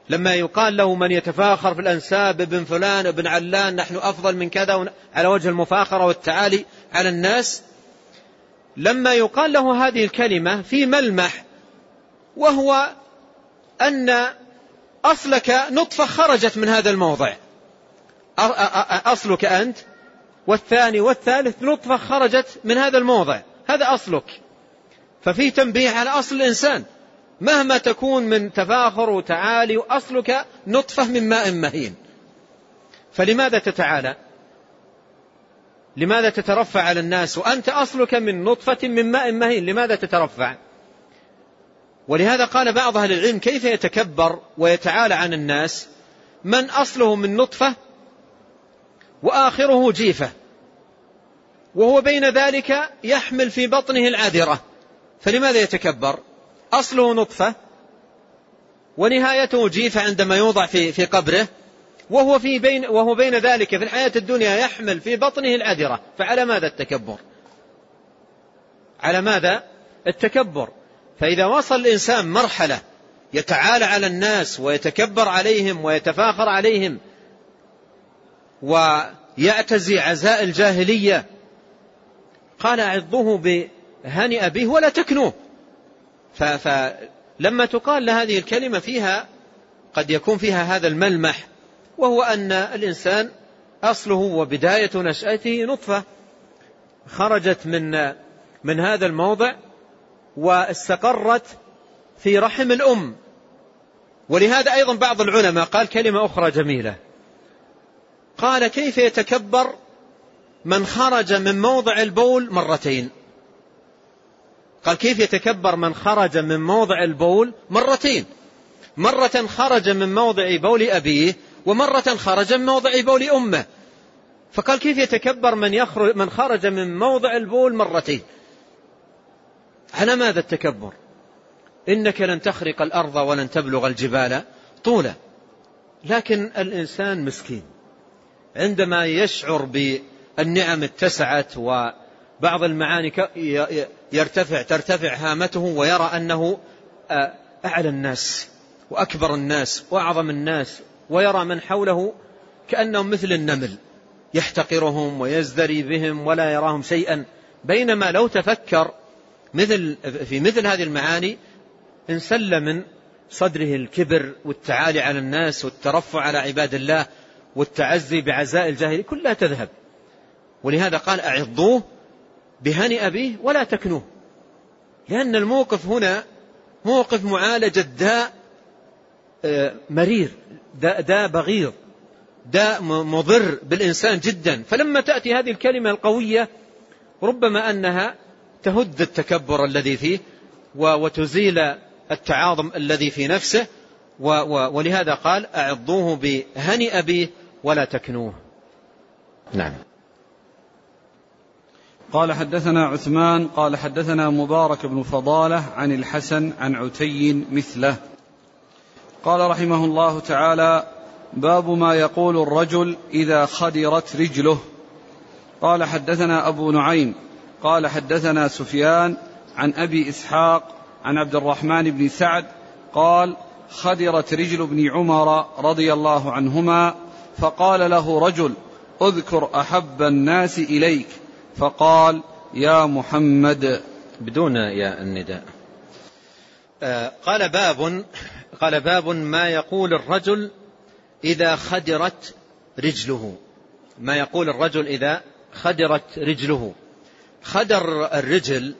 Speaker 2: لما يقال له من يتفاخر في الأنساب ابن فلان ابن علان نحن أفضل من كذا على وجه المفاخرة والتعالي على الناس، لما يقال له هذه الكلمة في ملمح، وهو أن أصلك نطفة خرجت من هذا الموضع، أصلك أنت والثاني والثالث نطفة خرجت من هذا الموضع، هذا أصلك. ففي تنبيه على أصل الإنسان مهما تكون من تفاخر وتعالي، وأصلك نطفة من ماء مهين. فلماذا تتعالى؟ لماذا تترفع على الناس وأنت أصلك من نطفة من ماء مهين؟ لماذا تترفع؟ ولهذا قال بعض أهل العلم كيف يتكبر ويتعالى عن الناس من أصله من نطفة وآخره جيفة، وهو بين ذلك يحمل في بطنه العذرة، فلماذا يتكبر؟ أصله نطفة ونهايته جيفة عندما يوضع في في قبره، وهو في بين وهو بين ذلك في الحياة الدنيا يحمل في بطنه العذرة، فعلى ماذا التكبر؟ على ماذا التكبر؟ فإذا وصل الإنسان مرحلة يتعالى على الناس ويتكبر عليهم ويتفاخر عليهم ويعتزي عزاء الجاهلية، قال أعظوه بهنئ به ولا تكنوه. فلما تقال لهذه الكلمة فيها قد يكون فيها هذا الملمح، وهو أن الإنسان أصله وبداية نشأته نطفة خرجت من من هذا الموضع واستقرت في رحم الأم. ولهذا أيضا بعض العلماء قال كلمة أخرى جميلة، قال كيف يتكبر من خرج من موضع البول مرتين؟ قال كيف يتكبر من خرج من موضع البول مرتين، مرة خرج من موضع بول أبيه ومرة خرج من موضع بول أمه. فقال كيف يتكبر من يخرج من خرج من موضع البول مرتين؟ على ماذا التكبر؟ إنك لن تخرق الأرض ولن تبلغ الجبال طولا. لكن الإنسان مسكين عندما يشعر بالنعم اتسعت وبعض المعاني يرتفع ترتفع هامته ويرى أنه أعلى الناس وأكبر الناس وأعظم الناس، ويرى من حوله كأنهم مثل النمل يحتقرهم ويزدري بهم ولا يراهم شيئا. بينما لو تفكر مثل في مثل هذه المعاني انسل من صدره الكبر والتعالي على الناس والترفع على عباد الله والتعزي بعزاء الجاهلية كلها تذهب. ولهذا قال أعظوه بهنئ به ولا تكنوه، لأن الموقف هنا موقف معالجة داء مرير، داء, داء بغيض، داء مضر بالإنسان جدا. فلما تأتي هذه الكلمة القوية ربما أنها تهد التكبر الذي فيه وتزيل التعاظم الذي في نفسه، ولهذا قال أعظوه بهنئ به ولا تكنوه. نعم.
Speaker 1: قال حدثنا عثمان قال حدثنا مبارك بن فضالة عن الحسن عن عتي مثله. قال رحمه الله تعالى: باب ما يقول الرجل إذا خدرت رجله. قال حدثنا أبو نعيم قال حدثنا سفيان عن أبي إسحاق عن عبد الرحمن بن سعد قال: خدرت رجل ابن عمر رضي الله عنهما، فقال له رجل: اذكر أحب الناس إليك، فقال: يا محمد،
Speaker 2: بدون يا النداء. آه قال باب قال باب ما يقول الرجل إذا خدرت رجله. ما يقول الرجل إذا خدرت رجله. خدر الرجل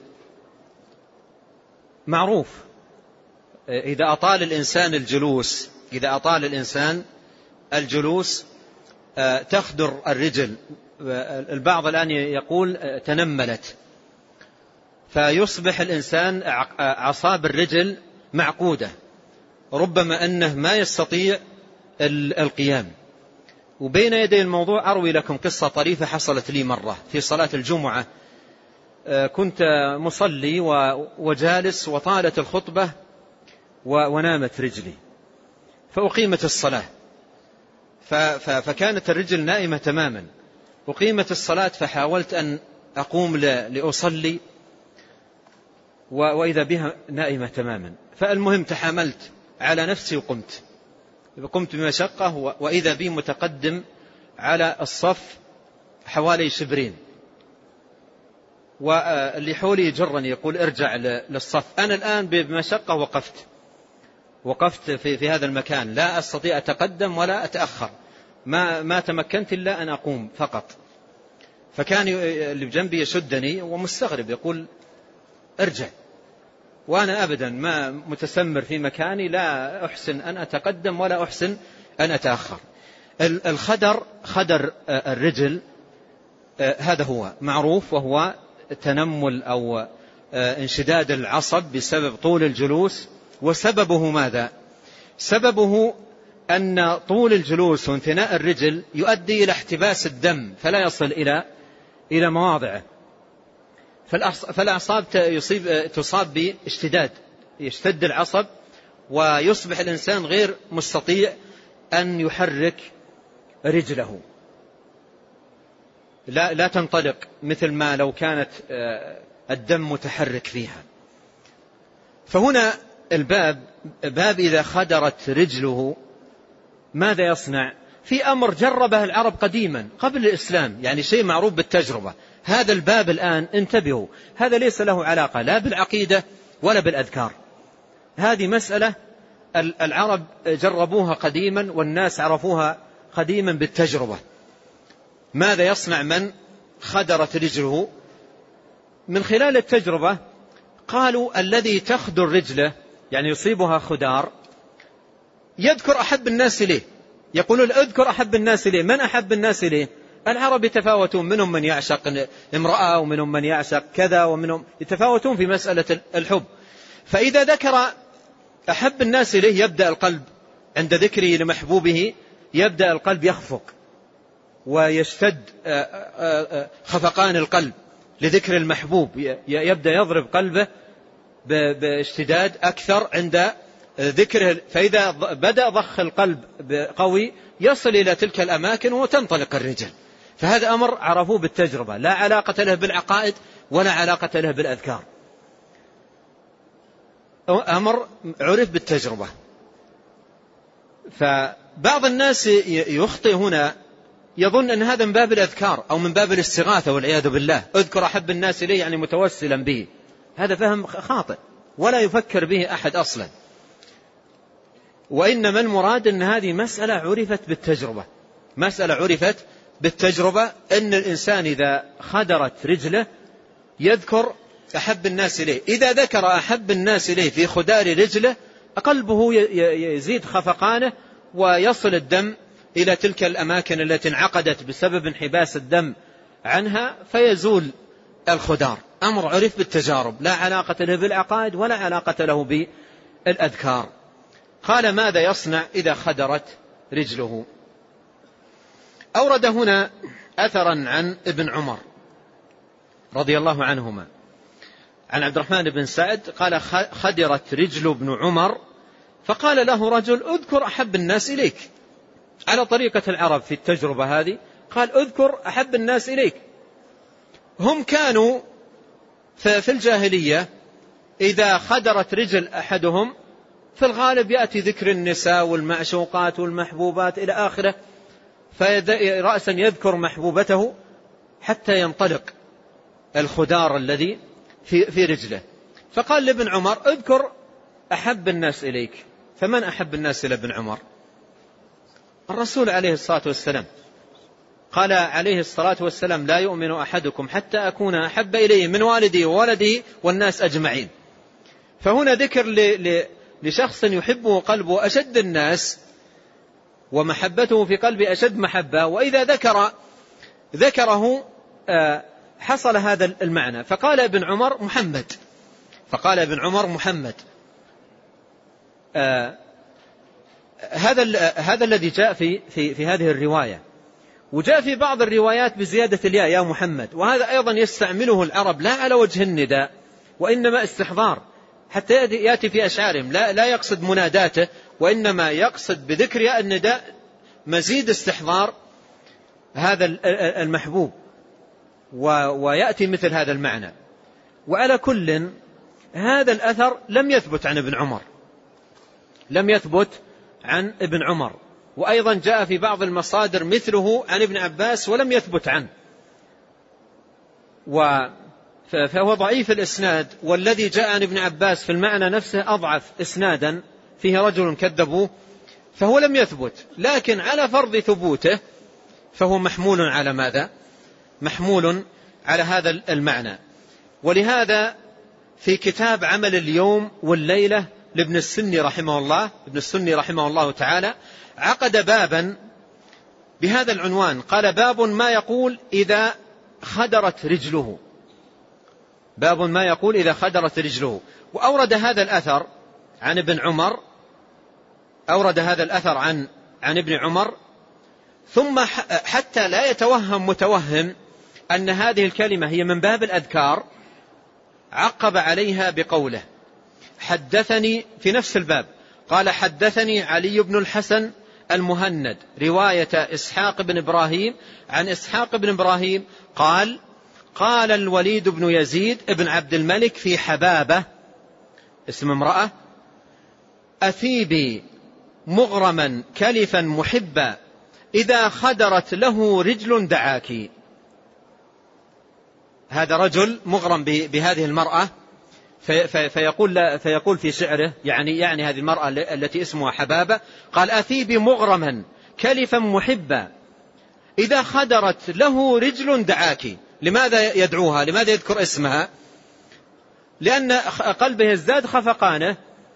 Speaker 2: معروف، إذا أطال الإنسان الجلوس إذا أطال الإنسان الجلوس تخدر الرجل. البعض الآن يقول تنملت، فيصبح الإنسان أعصاب الرجل معقودة، ربما أنه ما يستطيع القيام. وبين يدي الموضوع أروي لكم قصة طريفة حصلت لي مرة في صلاة الجمعة. كنت مصلي وجالس وطالت الخطبة ونامت رجلي، فأقيمت الصلاة، فكانت الرجل نائمة تماما. أقيمت الصلاة فحاولت أن أقوم لأصلي وإذا بها نائمة تماما. فالمهم تحاملت على نفسي وقمت، قمت بمشقة وإذا بي متقدم على الصف حوالي شبرين، واللي حولي يجرني يقول ارجع للصف. أنا الآن بمشقة وقفت وقفت في, في هذا المكان، لا أستطيع أتقدم ولا أتأخر، ما, ما تمكنت إلا أن أقوم فقط. فكان اللي بجنبي يشدني ومستغرب يقول ارجع، وأنا أبدا ما متسمر في مكاني، لا أحسن أن أتقدم ولا أحسن أن أتأخر. الخدر، خدر الرجل، هذا هو معروف، وهو تنمل أو انشداد العصب بسبب طول الجلوس. وسببه ماذا؟ سببه أن طول الجلوس وانثناء الرجل يؤدي إلى احتباس الدم فلا يصل إلى إلى مواضعه، فالأعصاب يصيب تصاب باشتداد، يشتد العصب ويصبح الإنسان غير مستطيع أن يحرك رجله، لا, لا تنطلق مثل ما لو كانت الدم متحرك فيها. فهنا الباب باب إذا خدرت رجله ماذا يصنع؟ في أمر جربه العرب قديما قبل الإسلام، يعني شيء معروف بالتجربة. هذا الباب الآن انتبهوا، هذا ليس له علاقة لا بالعقيدة ولا بالأذكار، هذه مسألة العرب جربوها قديما والناس عرفوها قديما بالتجربة. ماذا يصنع من خدرت رجله؟ من خلال التجربة قالوا الذي تخدر رجله يعني يصيبها خدار يذكر أحب الناس إليه، يقولون اذكر أحب الناس إليه. من أحب الناس إليه؟ العرب يتفاوتون، منهم من يعشق امرأة ومنهم من يعشق كذا، ومنهم يتفاوتون في مسألة الحب. فإذا ذكر أحب الناس إليه يبدأ القلب عند ذكره لمحبوبه يبدأ القلب يخفق ويشتد خفقان القلب لذكر المحبوب، يبدأ يضرب قلبه باشتداد أكثر عند ذكره. فإذا بدأ ضخ القلب قوي يصل إلى تلك الأماكن وتنطلق الرجل. فهذا أمر عرفوه بالتجربة، لا علاقة له بالعقائد ولا علاقة له بالأذكار، أمر عرف بالتجربة. فبعض الناس يخطئ هنا، يظن أن هذا من باب الأذكار أو من باب الاستغاثة والعياذ بالله، اذكر أحب الناس إليه يعني متوسلا به. هذا فهم خاطئ ولا يفكر به أحد أصلا، وإنما المراد أن هذه مسألة عرفت بالتجربة، مسألة عرفت بالتجربة أن الإنسان إذا خدرت رجله يذكر أحب الناس إليه. إذا ذكر أحب الناس إليه في خدار رجله قلبه يزيد خفقانه ويصل الدم إلى تلك الأماكن التي انعقدت بسبب انحباس الدم عنها فيزول الخدار. أمر عرف بالتجارب، لا علاقة له بالعقائد ولا علاقة له بالأذكار. قال ماذا يصنع إذا خدرت رجله؟ أورد هنا أثرا عن ابن عمر رضي الله عنهما عن عبد الرحمن بن سعد قال خدرت رجل ابن عمر فقال له رجل اذكر أحب الناس إليك، على طريقة العرب في التجربة هذه، قال اذكر أحب الناس إليك. هم كانوا في الجاهلية إذا خدرت رجل أحدهم في الغالب يأتي ذكر النساء والمعشوقات والمحبوبات إلى آخره، فرأسا يذكر محبوبته حتى ينطلق الخدار الذي في, في رجله. فقال لابن عمر اذكر أحب الناس إليك. فمن أحب الناس إلى ابن عمر؟ الرسول عليه الصلاة والسلام. قال عليه الصلاة والسلام لا يؤمن أحدكم حتى أكون أحب إليه من والدي وولده والناس أجمعين. فهنا ذكر لشخص يحبه قلبه أشد الناس ومحبته في قلبه أشد محبة، وإذا ذكر ذكره حصل هذا المعنى. فقال ابن عمر محمد، فقال ابن عمر محمد. آه هذا هذا الذي جاء في في في هذه الرواية. وجاء في بعض الروايات بزيادة الياء يا محمد، وهذا أيضا يستعمله العرب لا على وجه النداء وإنما استحضار، حتى يأتي في أشعارهم لا لا يقصد مناداته وإنما يقصد بذكر ياء النداء مزيد استحضار هذا المحبوب، ويأتي مثل هذا المعنى. وعلى كل هذا الأثر لم يثبت عن ابن عمر، لم يثبت عن ابن عمر، وأيضا جاء في بعض المصادر مثله عن ابن عباس ولم يثبت عنه، فهو ضعيف الإسناد. والذي جاء عن ابن عباس في المعنى نفسه أضعف إسنادا، فيه رجل كذبوه، فهو لم يثبت. لكن على فرض ثبوته فهو محمول على ماذا؟ محمول على هذا المعنى. ولهذا في كتاب عمل اليوم والليلة لابن السني رحمه الله ابن السني رحمه الله تعالى عقد بابا بهذا العنوان، قال: باب ما يقول إذا خدرت رجله، باب ما يقول إذا خدرت رجله. وأورد هذا الأثر عن ابن عمر، أورد هذا الأثر عن عن ابن عمر، ثم حتى لا يتوهم متوهم أن هذه الكلمة هي من باب الأذكار، عقب عليها بقوله: حدثني، في نفس الباب قال: حدثني علي بن الحسن المهند رواية إسحاق بن إبراهيم عن إسحاق بن إبراهيم قال: قال الوليد بن يزيد ابن عبد الملك في حبابة، اسم امرأة: أثيبي مغرما كلفا محبا إذا خدرت له رجل دعاكي. هذا رجل مغرم بهذه المرأة، فيقول, فيقول في شعره، يعني, يعني هذه المرأة التي اسمها حبابة، قال: أثيبي مغرما كلفا محبا إذا خدرت له رجل دعاكي. لماذا يدعوها؟ لماذا يذكر اسمها؟ لأن قلبه ازداد خفقانه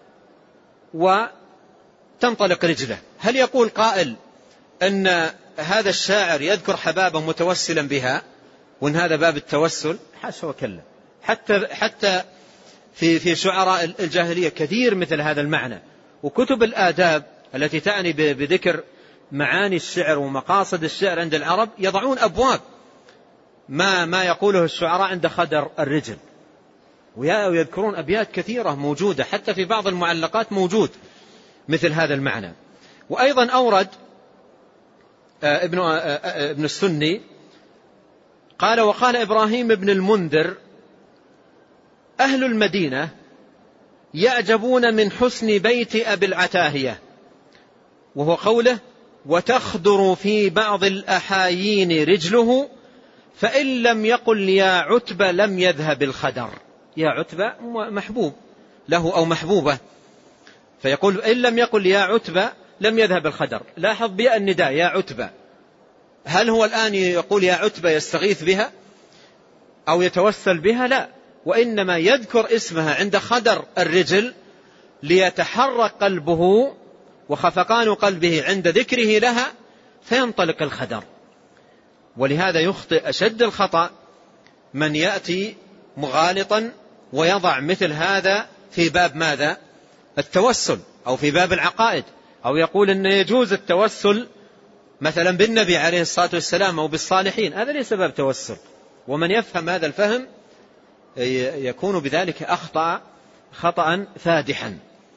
Speaker 2: وتنطلق رجله. هل يقول قائل أن هذا الشاعر يذكر حبابة متوسلا بها وأن هذا باب التوسل؟ حاشا وكلا. حتى, حتى في, في شعراء الجاهلية كثير مثل هذا المعنى. وكتب الآداب التي تعني بذكر معاني الشعر ومقاصد الشعر عند العرب يضعون أبواب ما, ما يقوله الشعراء عند خدر الرجل، ويذكرون أبيات كثيرة موجودة، حتى في بعض المعلقات موجود مثل هذا المعنى. وأيضا أورد ابن, ابن السني قال: وقال إبراهيم بن المنذر: أهل المدينة يعجبون من حسن بيت أبي العتاهية، وهو قوله: وتخدر في بعض الأحايين رجله فإن لم يقل يا عتبة لم يذهب الخدر. يا عتبة محبوب له أو محبوبة، فيقول إن لم يقل يا عتبة لم يذهب الخدر. لاحظ بياء النداء يا عتبة، هل هو الآن يقول يا عتبة يستغيث بها أو يتوسل بها؟ لا، وإنما يذكر اسمها عند خدر الرجل ليتحرك قلبه وخفقان قلبه عند ذكره لها فينطلق الخدر. ولهذا يخطئ أشد الخطأ من يأتي مغالطا ويضع مثل هذا في باب ماذا؟ التوسل، أو في باب العقائد، أو يقول أن يجوز التوسل مثلا بالنبي عليه الصلاة والسلام أو بالصالحين. هذا ليس باب توسل، ومن يفهم هذا الفهم يكون بذلك أخطأ خطأ فادحا.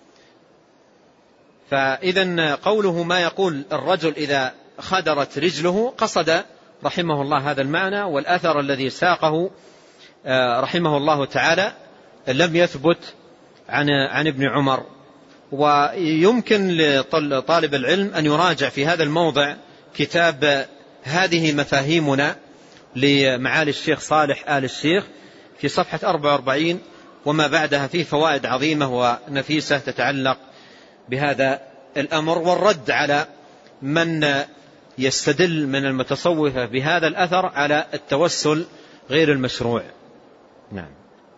Speaker 2: فإذا قوله ما يقول الرجل إذا خدرت رجله قصد رحمه الله هذا المعنى، والأثر الذي ساقه رحمه الله تعالى لم يثبت عن عن ابن عمر. ويمكن لطالب العلم أن يراجع في هذا الموضع كتاب هذه مفاهيمنا لمعالي الشيخ صالح آل الشيخ في صفحة أربعة وأربعين وما بعدها، فيه فوائد عظيمة ونفيسة تتعلق بهذا الأمر، والرد على من يستدل من المتصوفة بهذا الأثر على التوسل غير المشروع. نعم.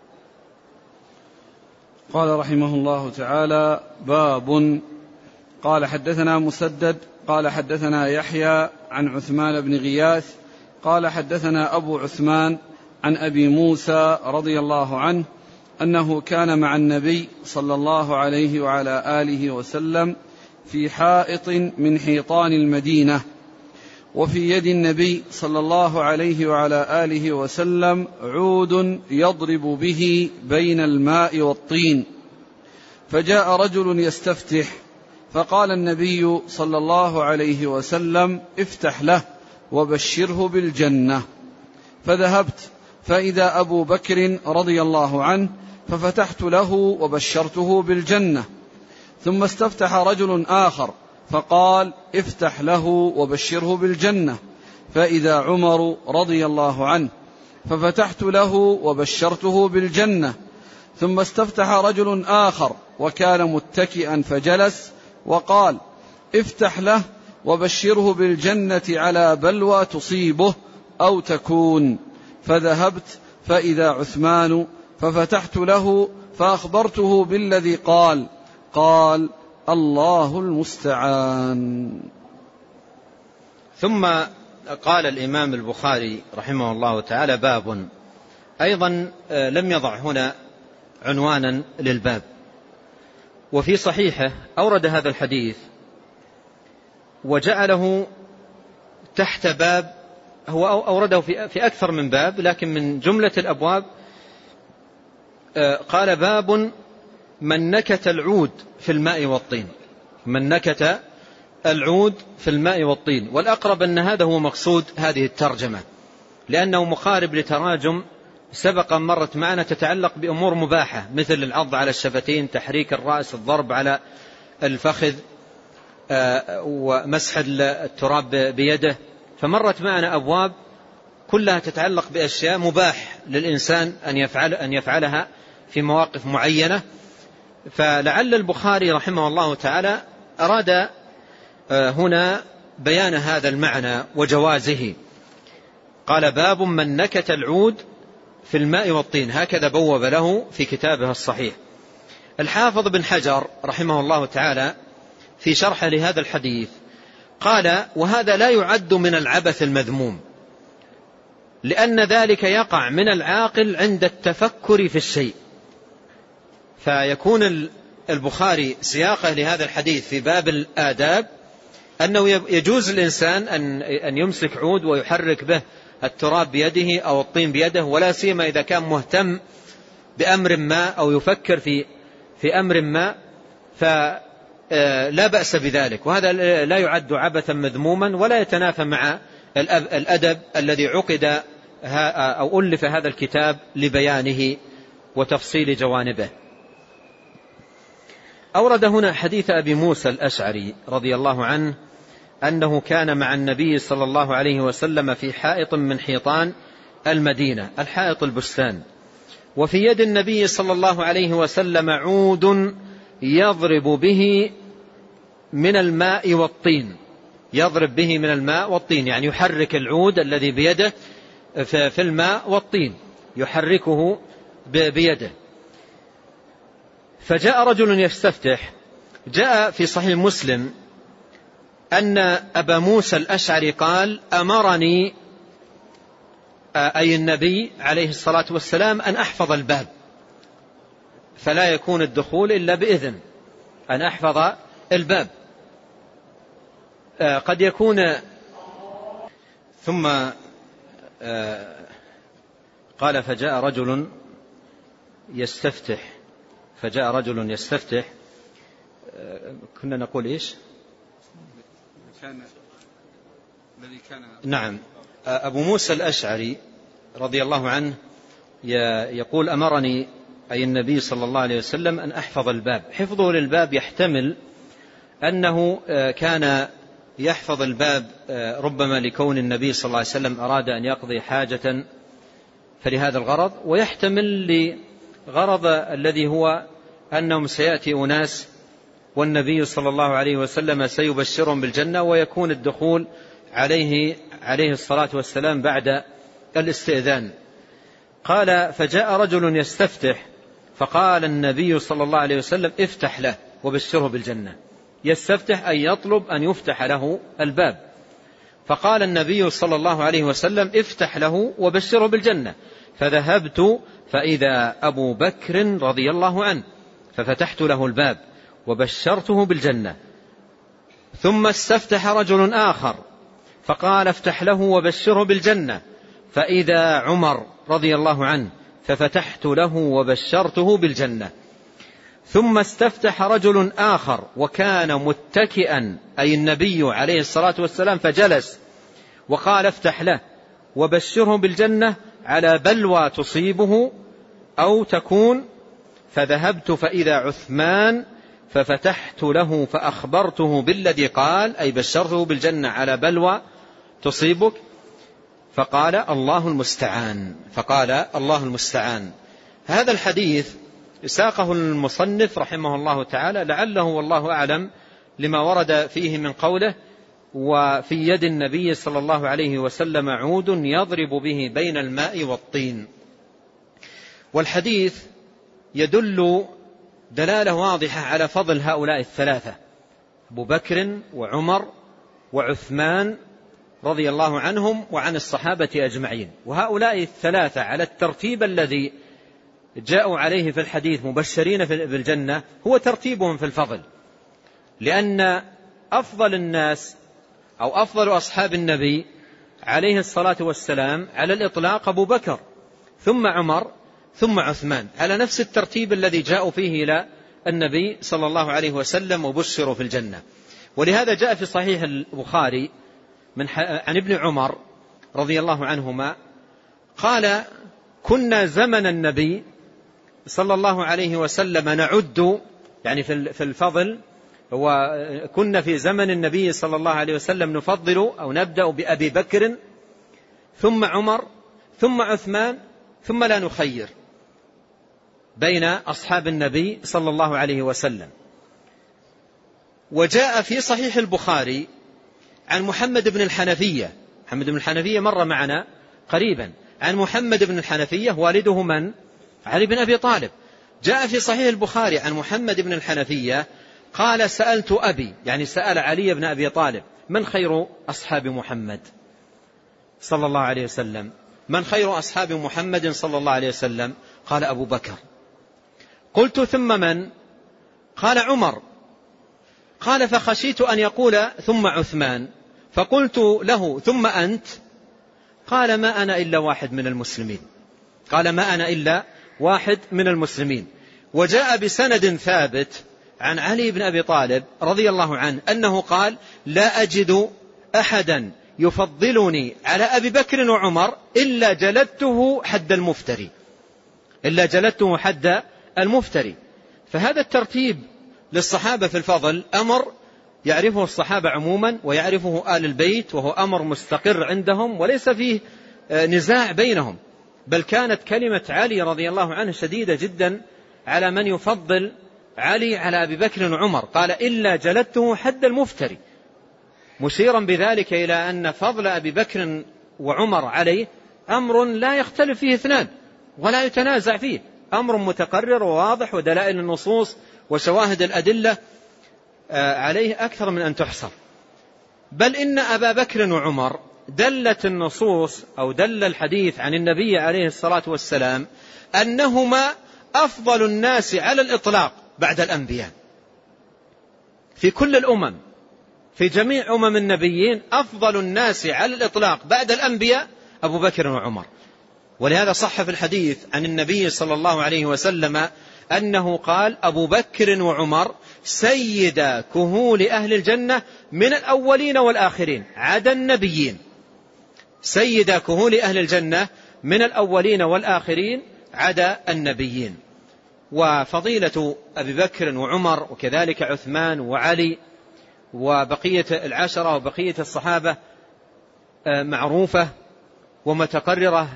Speaker 1: قال رحمه الله تعالى: باب. قال: حدثنا مسدد قال حدثنا يحيى عن عثمان بن غياث قال حدثنا أبو عثمان عن أبي موسى رضي الله عنه أنه كان مع النبي صلى الله عليه وعلى آله وسلم في حائط من حيطان المدينة، وفي يد النبي صلى الله عليه وعلى آله وسلم عود يضرب به بين الماء والطين، فجاء رجل يستفتح، فقال النبي صلى الله عليه وسلم: افتح له وبشره بالجنة. فذهبت فإذا أبو بكر رضي الله عنه، ففتحت له وبشرته بالجنة، ثم استفتح رجل آخر فقال افتح له وبشره بالجنة، فإذا عمر رضي الله عنه، ففتحت له وبشرته بالجنة. ثم استفتح رجل آخر وكان متكئا فجلس وقال افتح له وبشره بالجنة على بلوى تصيبه أو تكون، فذهبت فإذا عثمان، ففتحت له فأخبرته بالذي قال، قال الله المستعان.
Speaker 2: ثم قال الإمام البخاري رحمه الله تعالى باب، أيضا لم يضع هنا عنوانا للباب، وفي صحيحه أورد هذا الحديث وجعله تحت باب، هو أورده في أكثر من باب، لكن من جملة الأبواب قال باب من نكت العود في الماء والطين، من نكت العود في الماء والطين. والأقرب أن هذا هو مقصود هذه الترجمة، لأنه مقارب لتراجم سبق مرت معنا تتعلق بأمور مباحة، مثل العض على الشفتين، تحريك الرأس، الضرب على الفخذ، ومسح التراب بيده. فمرت معنا أبواب كلها تتعلق بأشياء مباح للإنسان أن يفعل أن يفعلها في مواقف معينة. فلعل البخاري رحمه الله تعالى أراد هنا بيان هذا المعنى وجوازه. قال باب من نكت العود في الماء والطين، هكذا بوب له في كتابه الصحيح. الحافظ بن حجر رحمه الله تعالى في شرحه لهذا الحديث قال وهذا لا يعد من العبث المذموم، لأن ذلك يقع من العاقل عند التفكر في الشيء. فيكون البخاري سياقه لهذا الحديث في باب الآداب أنه يجوز الإنسان أن يمسك عود ويحرك به التراب بيده أو الطين بيده، ولا سيما إذا كان مهتم بأمر ما أو يفكر في في أمر ما، فلا بأس بذلك، وهذا لا يعد عبثا مذموما ولا يتنافى مع الأدب الذي عقد أو ألف هذا الكتاب لبيانه وتفصيل جوانبه. أورد هنا حديث أبي موسى الأشعري رضي الله عنه أنه كان مع النبي صلى الله عليه وسلم في حائط من حيطان المدينة، الحائط البستان، وفي يد النبي صلى الله عليه وسلم عود يضرب به من الماء والطين، يضرب به من الماء والطين، يعني يحرك العود الذي بيده في الماء والطين، يحركه بيده. فجاء رجل يستفتح، جاء في صحيح مسلم أن أبا موسى الأشعري قال أمرني أي النبي عليه الصلاة والسلام أن أحفظ الباب، فلا يكون الدخول إلا بإذن، أن أحفظ الباب. قد يكون ثم قال فجاء رجل يستفتح، فجاء رجل يستفتح، كنا نقول إيش
Speaker 1: كان الذي كان
Speaker 2: نعم. أبو موسى الأشعري رضي الله عنه يقول أمرني أي النبي صلى الله عليه وسلم أن أحفظ الباب. حفظه للباب يحتمل أنه كان يحفظ الباب ربما لكون النبي صلى الله عليه وسلم أراد أن يقضي حاجة فلهذا الغرض، ويحتمل لغرض الذي هو أنهم سيأتي أناس والنبي صلى الله عليه وسلم سيبشرهم بالجنة، ويكون الدخول عليه عليه الصلاة والسلام بعد الاستئذان. قال فجاء رجل يستفتح فقال النبي صلى الله عليه وسلم افتح له وبشره بالجنة. يستفتح أن يطلب أن يفتح له الباب، فقال النبي صلى الله عليه وسلم افتح له وبشره بالجنة. فذهبت فإذا أبو بكر رضي الله عنه، ففتحت له الباب وبشرته بالجنة. ثم استفتح رجل آخر فقال افتح له وبشره بالجنة، فإذا عمر رضي الله عنه، ففتحت له وبشرته بالجنة. ثم استفتح رجل آخر وكان متكئا أي النبي عليه الصلاة والسلام، فجلس وقال افتح له وبشره بالجنة على بلوى تصيبه أو تكون. فذهبت فإذا عثمان ففتحت له فأخبرته بالذي قال، أي بشرته بالجنة على بلوى تصيبك، فقال الله المستعان فقال الله المستعان. هذا الحديث ساقه المصنف رحمه الله تعالى لعله والله أعلم لما ورد فيه من قوله: وفي يد النبي صلى الله عليه وسلم عود يضرب به بين الماء والطين. والحديث يدل دلالة واضحة على فضل هؤلاء الثلاثة، أبو بكر وعمر وعثمان رضي الله عنهم وعن الصحابة أجمعين. وهؤلاء الثلاثة على الترتيب الذي جاءوا عليه في الحديث مبشرين بالجنة هو ترتيبهم في الفضل، لأن أفضل الناس أو أفضل أصحاب النبي عليه الصلاة والسلام على الإطلاق أبو بكر ثم عمر ثم عثمان، على نفس الترتيب الذي جاءوا فيه إلى النبي صلى الله عليه وسلم وبشروا في الجنة. ولهذا جاء في صحيح البخاري من عن ابن عمر رضي الله عنهما قال: كنا زمن النبي صلى الله عليه وسلم نعد، يعني في الفضل، وكنا في زمن النبي صلى الله عليه وسلم نفضل أو نبدأ بأبي بكر ثم عمر ثم عثمان ثم لا نخير بين أصحاب النبي صلى الله عليه وسلم. وجاء في صحيح البخاري عن محمد بن الحنفية، محمد بن الحنفية مر معنا قريبا، عن محمد بن الحنفية والده من؟ علي بن أبي طالب. جاء في صحيح البخاري عن محمد بن الحنفية قال: سألت أبي، يعني سأل علي بن أبي طالب: من خير أصحاب محمد صلى الله عليه وسلم؟ من خير أصحاب محمد صلى الله عليه وسلم؟ قال: أبو بكر. قلت: ثم من؟ قال: عمر. قال: فخشيت أن يقول ثم عثمان، فقلت له: ثم أنت؟ قال: ما أنا إلا واحد من المسلمين. قال: ما أنا إلا واحد من المسلمين. وجاء بسند ثابت عن علي بن أبي طالب رضي الله عنه أنه قال: لا أجد أحدا يفضلني على أبي بكر وعمر إلا جلدته حد المفتري، إلا جلدته حد المفتري. فهذا الترتيب للصحابة في الفضل أمر يعرفه الصحابة عموما ويعرفه آل البيت، وهو أمر مستقر عندهم وليس فيه نزاع بينهم، بل كانت كلمة علي رضي الله عنه شديدة جدا على من يفضل علي على أبي بكر وعمر، قال: إلا جلدته حد المفتري، مشيرا بذلك إلى أن فضل أبي بكر وعمر عليه أمر لا يختلف فيه اثنان ولا يتنازع فيه، أمر متقرر وواضح، ودلائل النصوص وشواهد الأدلة عليه أكثر من أن تحصر. بل إن أبا بكر وعمر دلت النصوص أو دل الحديث عن النبي عليه الصلاة والسلام أنهما أفضل الناس على الإطلاق بعد الأنبياء في كل الأمم، في جميع أمم النبيين أفضل الناس على الإطلاق بعد الأنبياء أبو بكر وعمر. ولهذا صح في الحديث عن النبي صلى الله عليه وسلم أنه قال: أبو بكر وعمر سيدا كهول أهل الجنة من الأولين والآخرين عدا النبيين، سيدا كهول أهل الجنة من الأولين والآخرين عدا النبيين. وفضيلة أبي بكر وعمر وكذلك عثمان وعلي وبقية العشرة وبقية الصحابة معروفة ومتقررة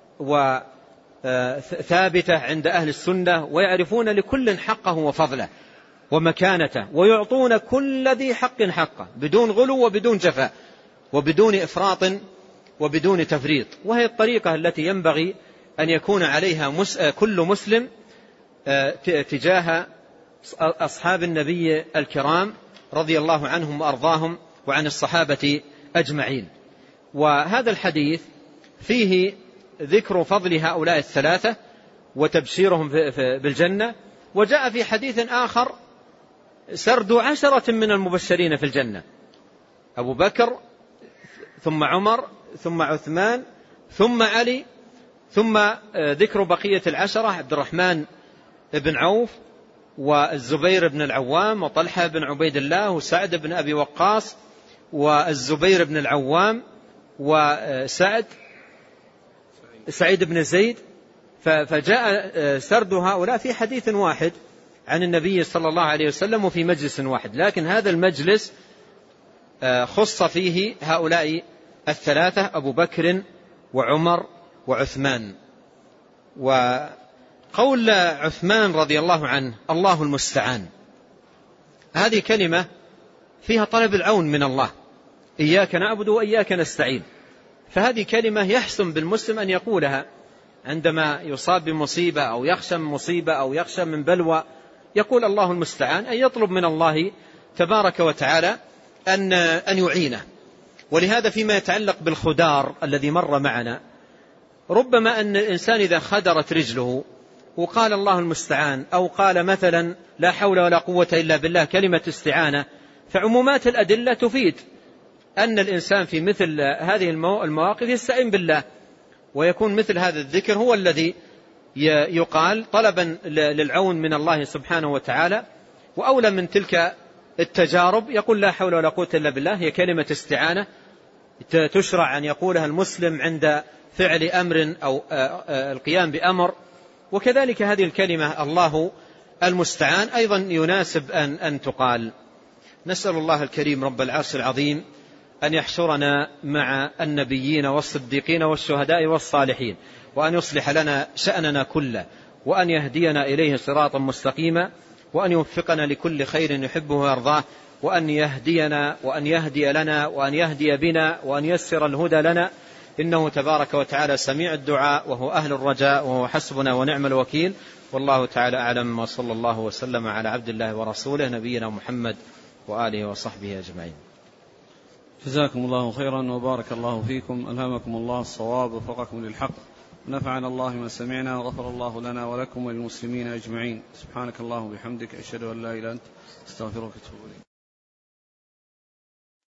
Speaker 2: وثابتة عند أهل السنة، ويعرفون لكل حقه وفضله ومكانته، ويعطون كل ذي حق حقه بدون غلو وبدون جفاء وبدون إفراط وبدون تفريط. وهي الطريقة التي ينبغي أن يكون عليها كل مسلم تجاه أصحاب النبي الكرام رضي الله عنهم وأرضاهم وعن الصحابة أجمعين. وهذا الحديث فيه ذكر فضل هؤلاء الثلاثة وتبشيرهم بالجنة. وجاء في حديث آخر سرد عشرة من المبشرين في الجنة: أبو بكر ثم عمر ثم عثمان ثم علي، ثم ذكر بقية العشرة: عبد الرحمن بن عوف والزبير بن العوام وطلحة بن عبيد الله وسعد بن أبي وقاص والزبير بن العوام وسعد سعيد بن زيد. فجاء سرد هؤلاء في حديث واحد عن النبي صلى الله عليه وسلم وفي مجلس واحد، لكن هذا المجلس خص فيه هؤلاء الثلاثة أبو بكر وعمر وعثمان. وقول عثمان رضي الله عنه الله المستعان، هذه كلمة فيها طلب العون من الله، إياك نعبد وإياك نستعين، فهذه كلمة يحسن بالمسلم أن يقولها عندما يصاب بمصيبة أو يخشى من مصيبة أو يخشى من بلوى، يقول الله المستعان، أن يطلب من الله تبارك وتعالى أن أن يعينه. ولهذا فيما يتعلق بالخدار الذي مر معنا، ربما أن الإنسان إذا خدرت رجله وقال الله المستعان أو قال مثلا لا حول ولا قوة إلا بالله كلمة استعانة، فعمومات الأدلة تفيد أن الإنسان في مثل هذه المواقف يستعين بالله، ويكون مثل هذا الذكر هو الذي يقال طلبا للعون من الله سبحانه وتعالى. وأولى من تلك التجارب يقول لا حول ولا قوة إلا بالله، هي كلمة استعانة تشرع أن يقولها المسلم عند فعل أمر أو القيام بأمر. وكذلك هذه الكلمة الله المستعان أيضا يناسب أن, أن تقال. نسأل الله الكريم رب العرش العظيم أن يحشرنا مع النبيين والصديقين والشهداء والصالحين، وأن يصلح لنا شأننا كله، وأن يهدينا إليه صراطا مستقيما، وأن يوفقنا لكل خير يحبه ويرضاه، وأن يهدينا وأن يهدي لنا وأن يهدي بنا وأن يسر الهدى لنا، إنه تبارك وتعالى سميع الدعاء وهو أهل الرجاء وهو حسبنا ونعم الوكيل. والله تعالى أعلم، وصلى الله وسلم على عبد الله ورسوله نبينا محمد وآله وصحبه أجمعين.
Speaker 1: جزاكم الله خيرا وبارك الله فيكم، ألهمكم الله الصواب ووفقكم للحق، ونفعنا الله ما سمعنا، وغفر الله لنا ولكم وللمسلمين أجمعين. سبحانك اللهم وبحمدك، أشهد أن لا إله إلا أنت، أستغفرك وأتوب إليك.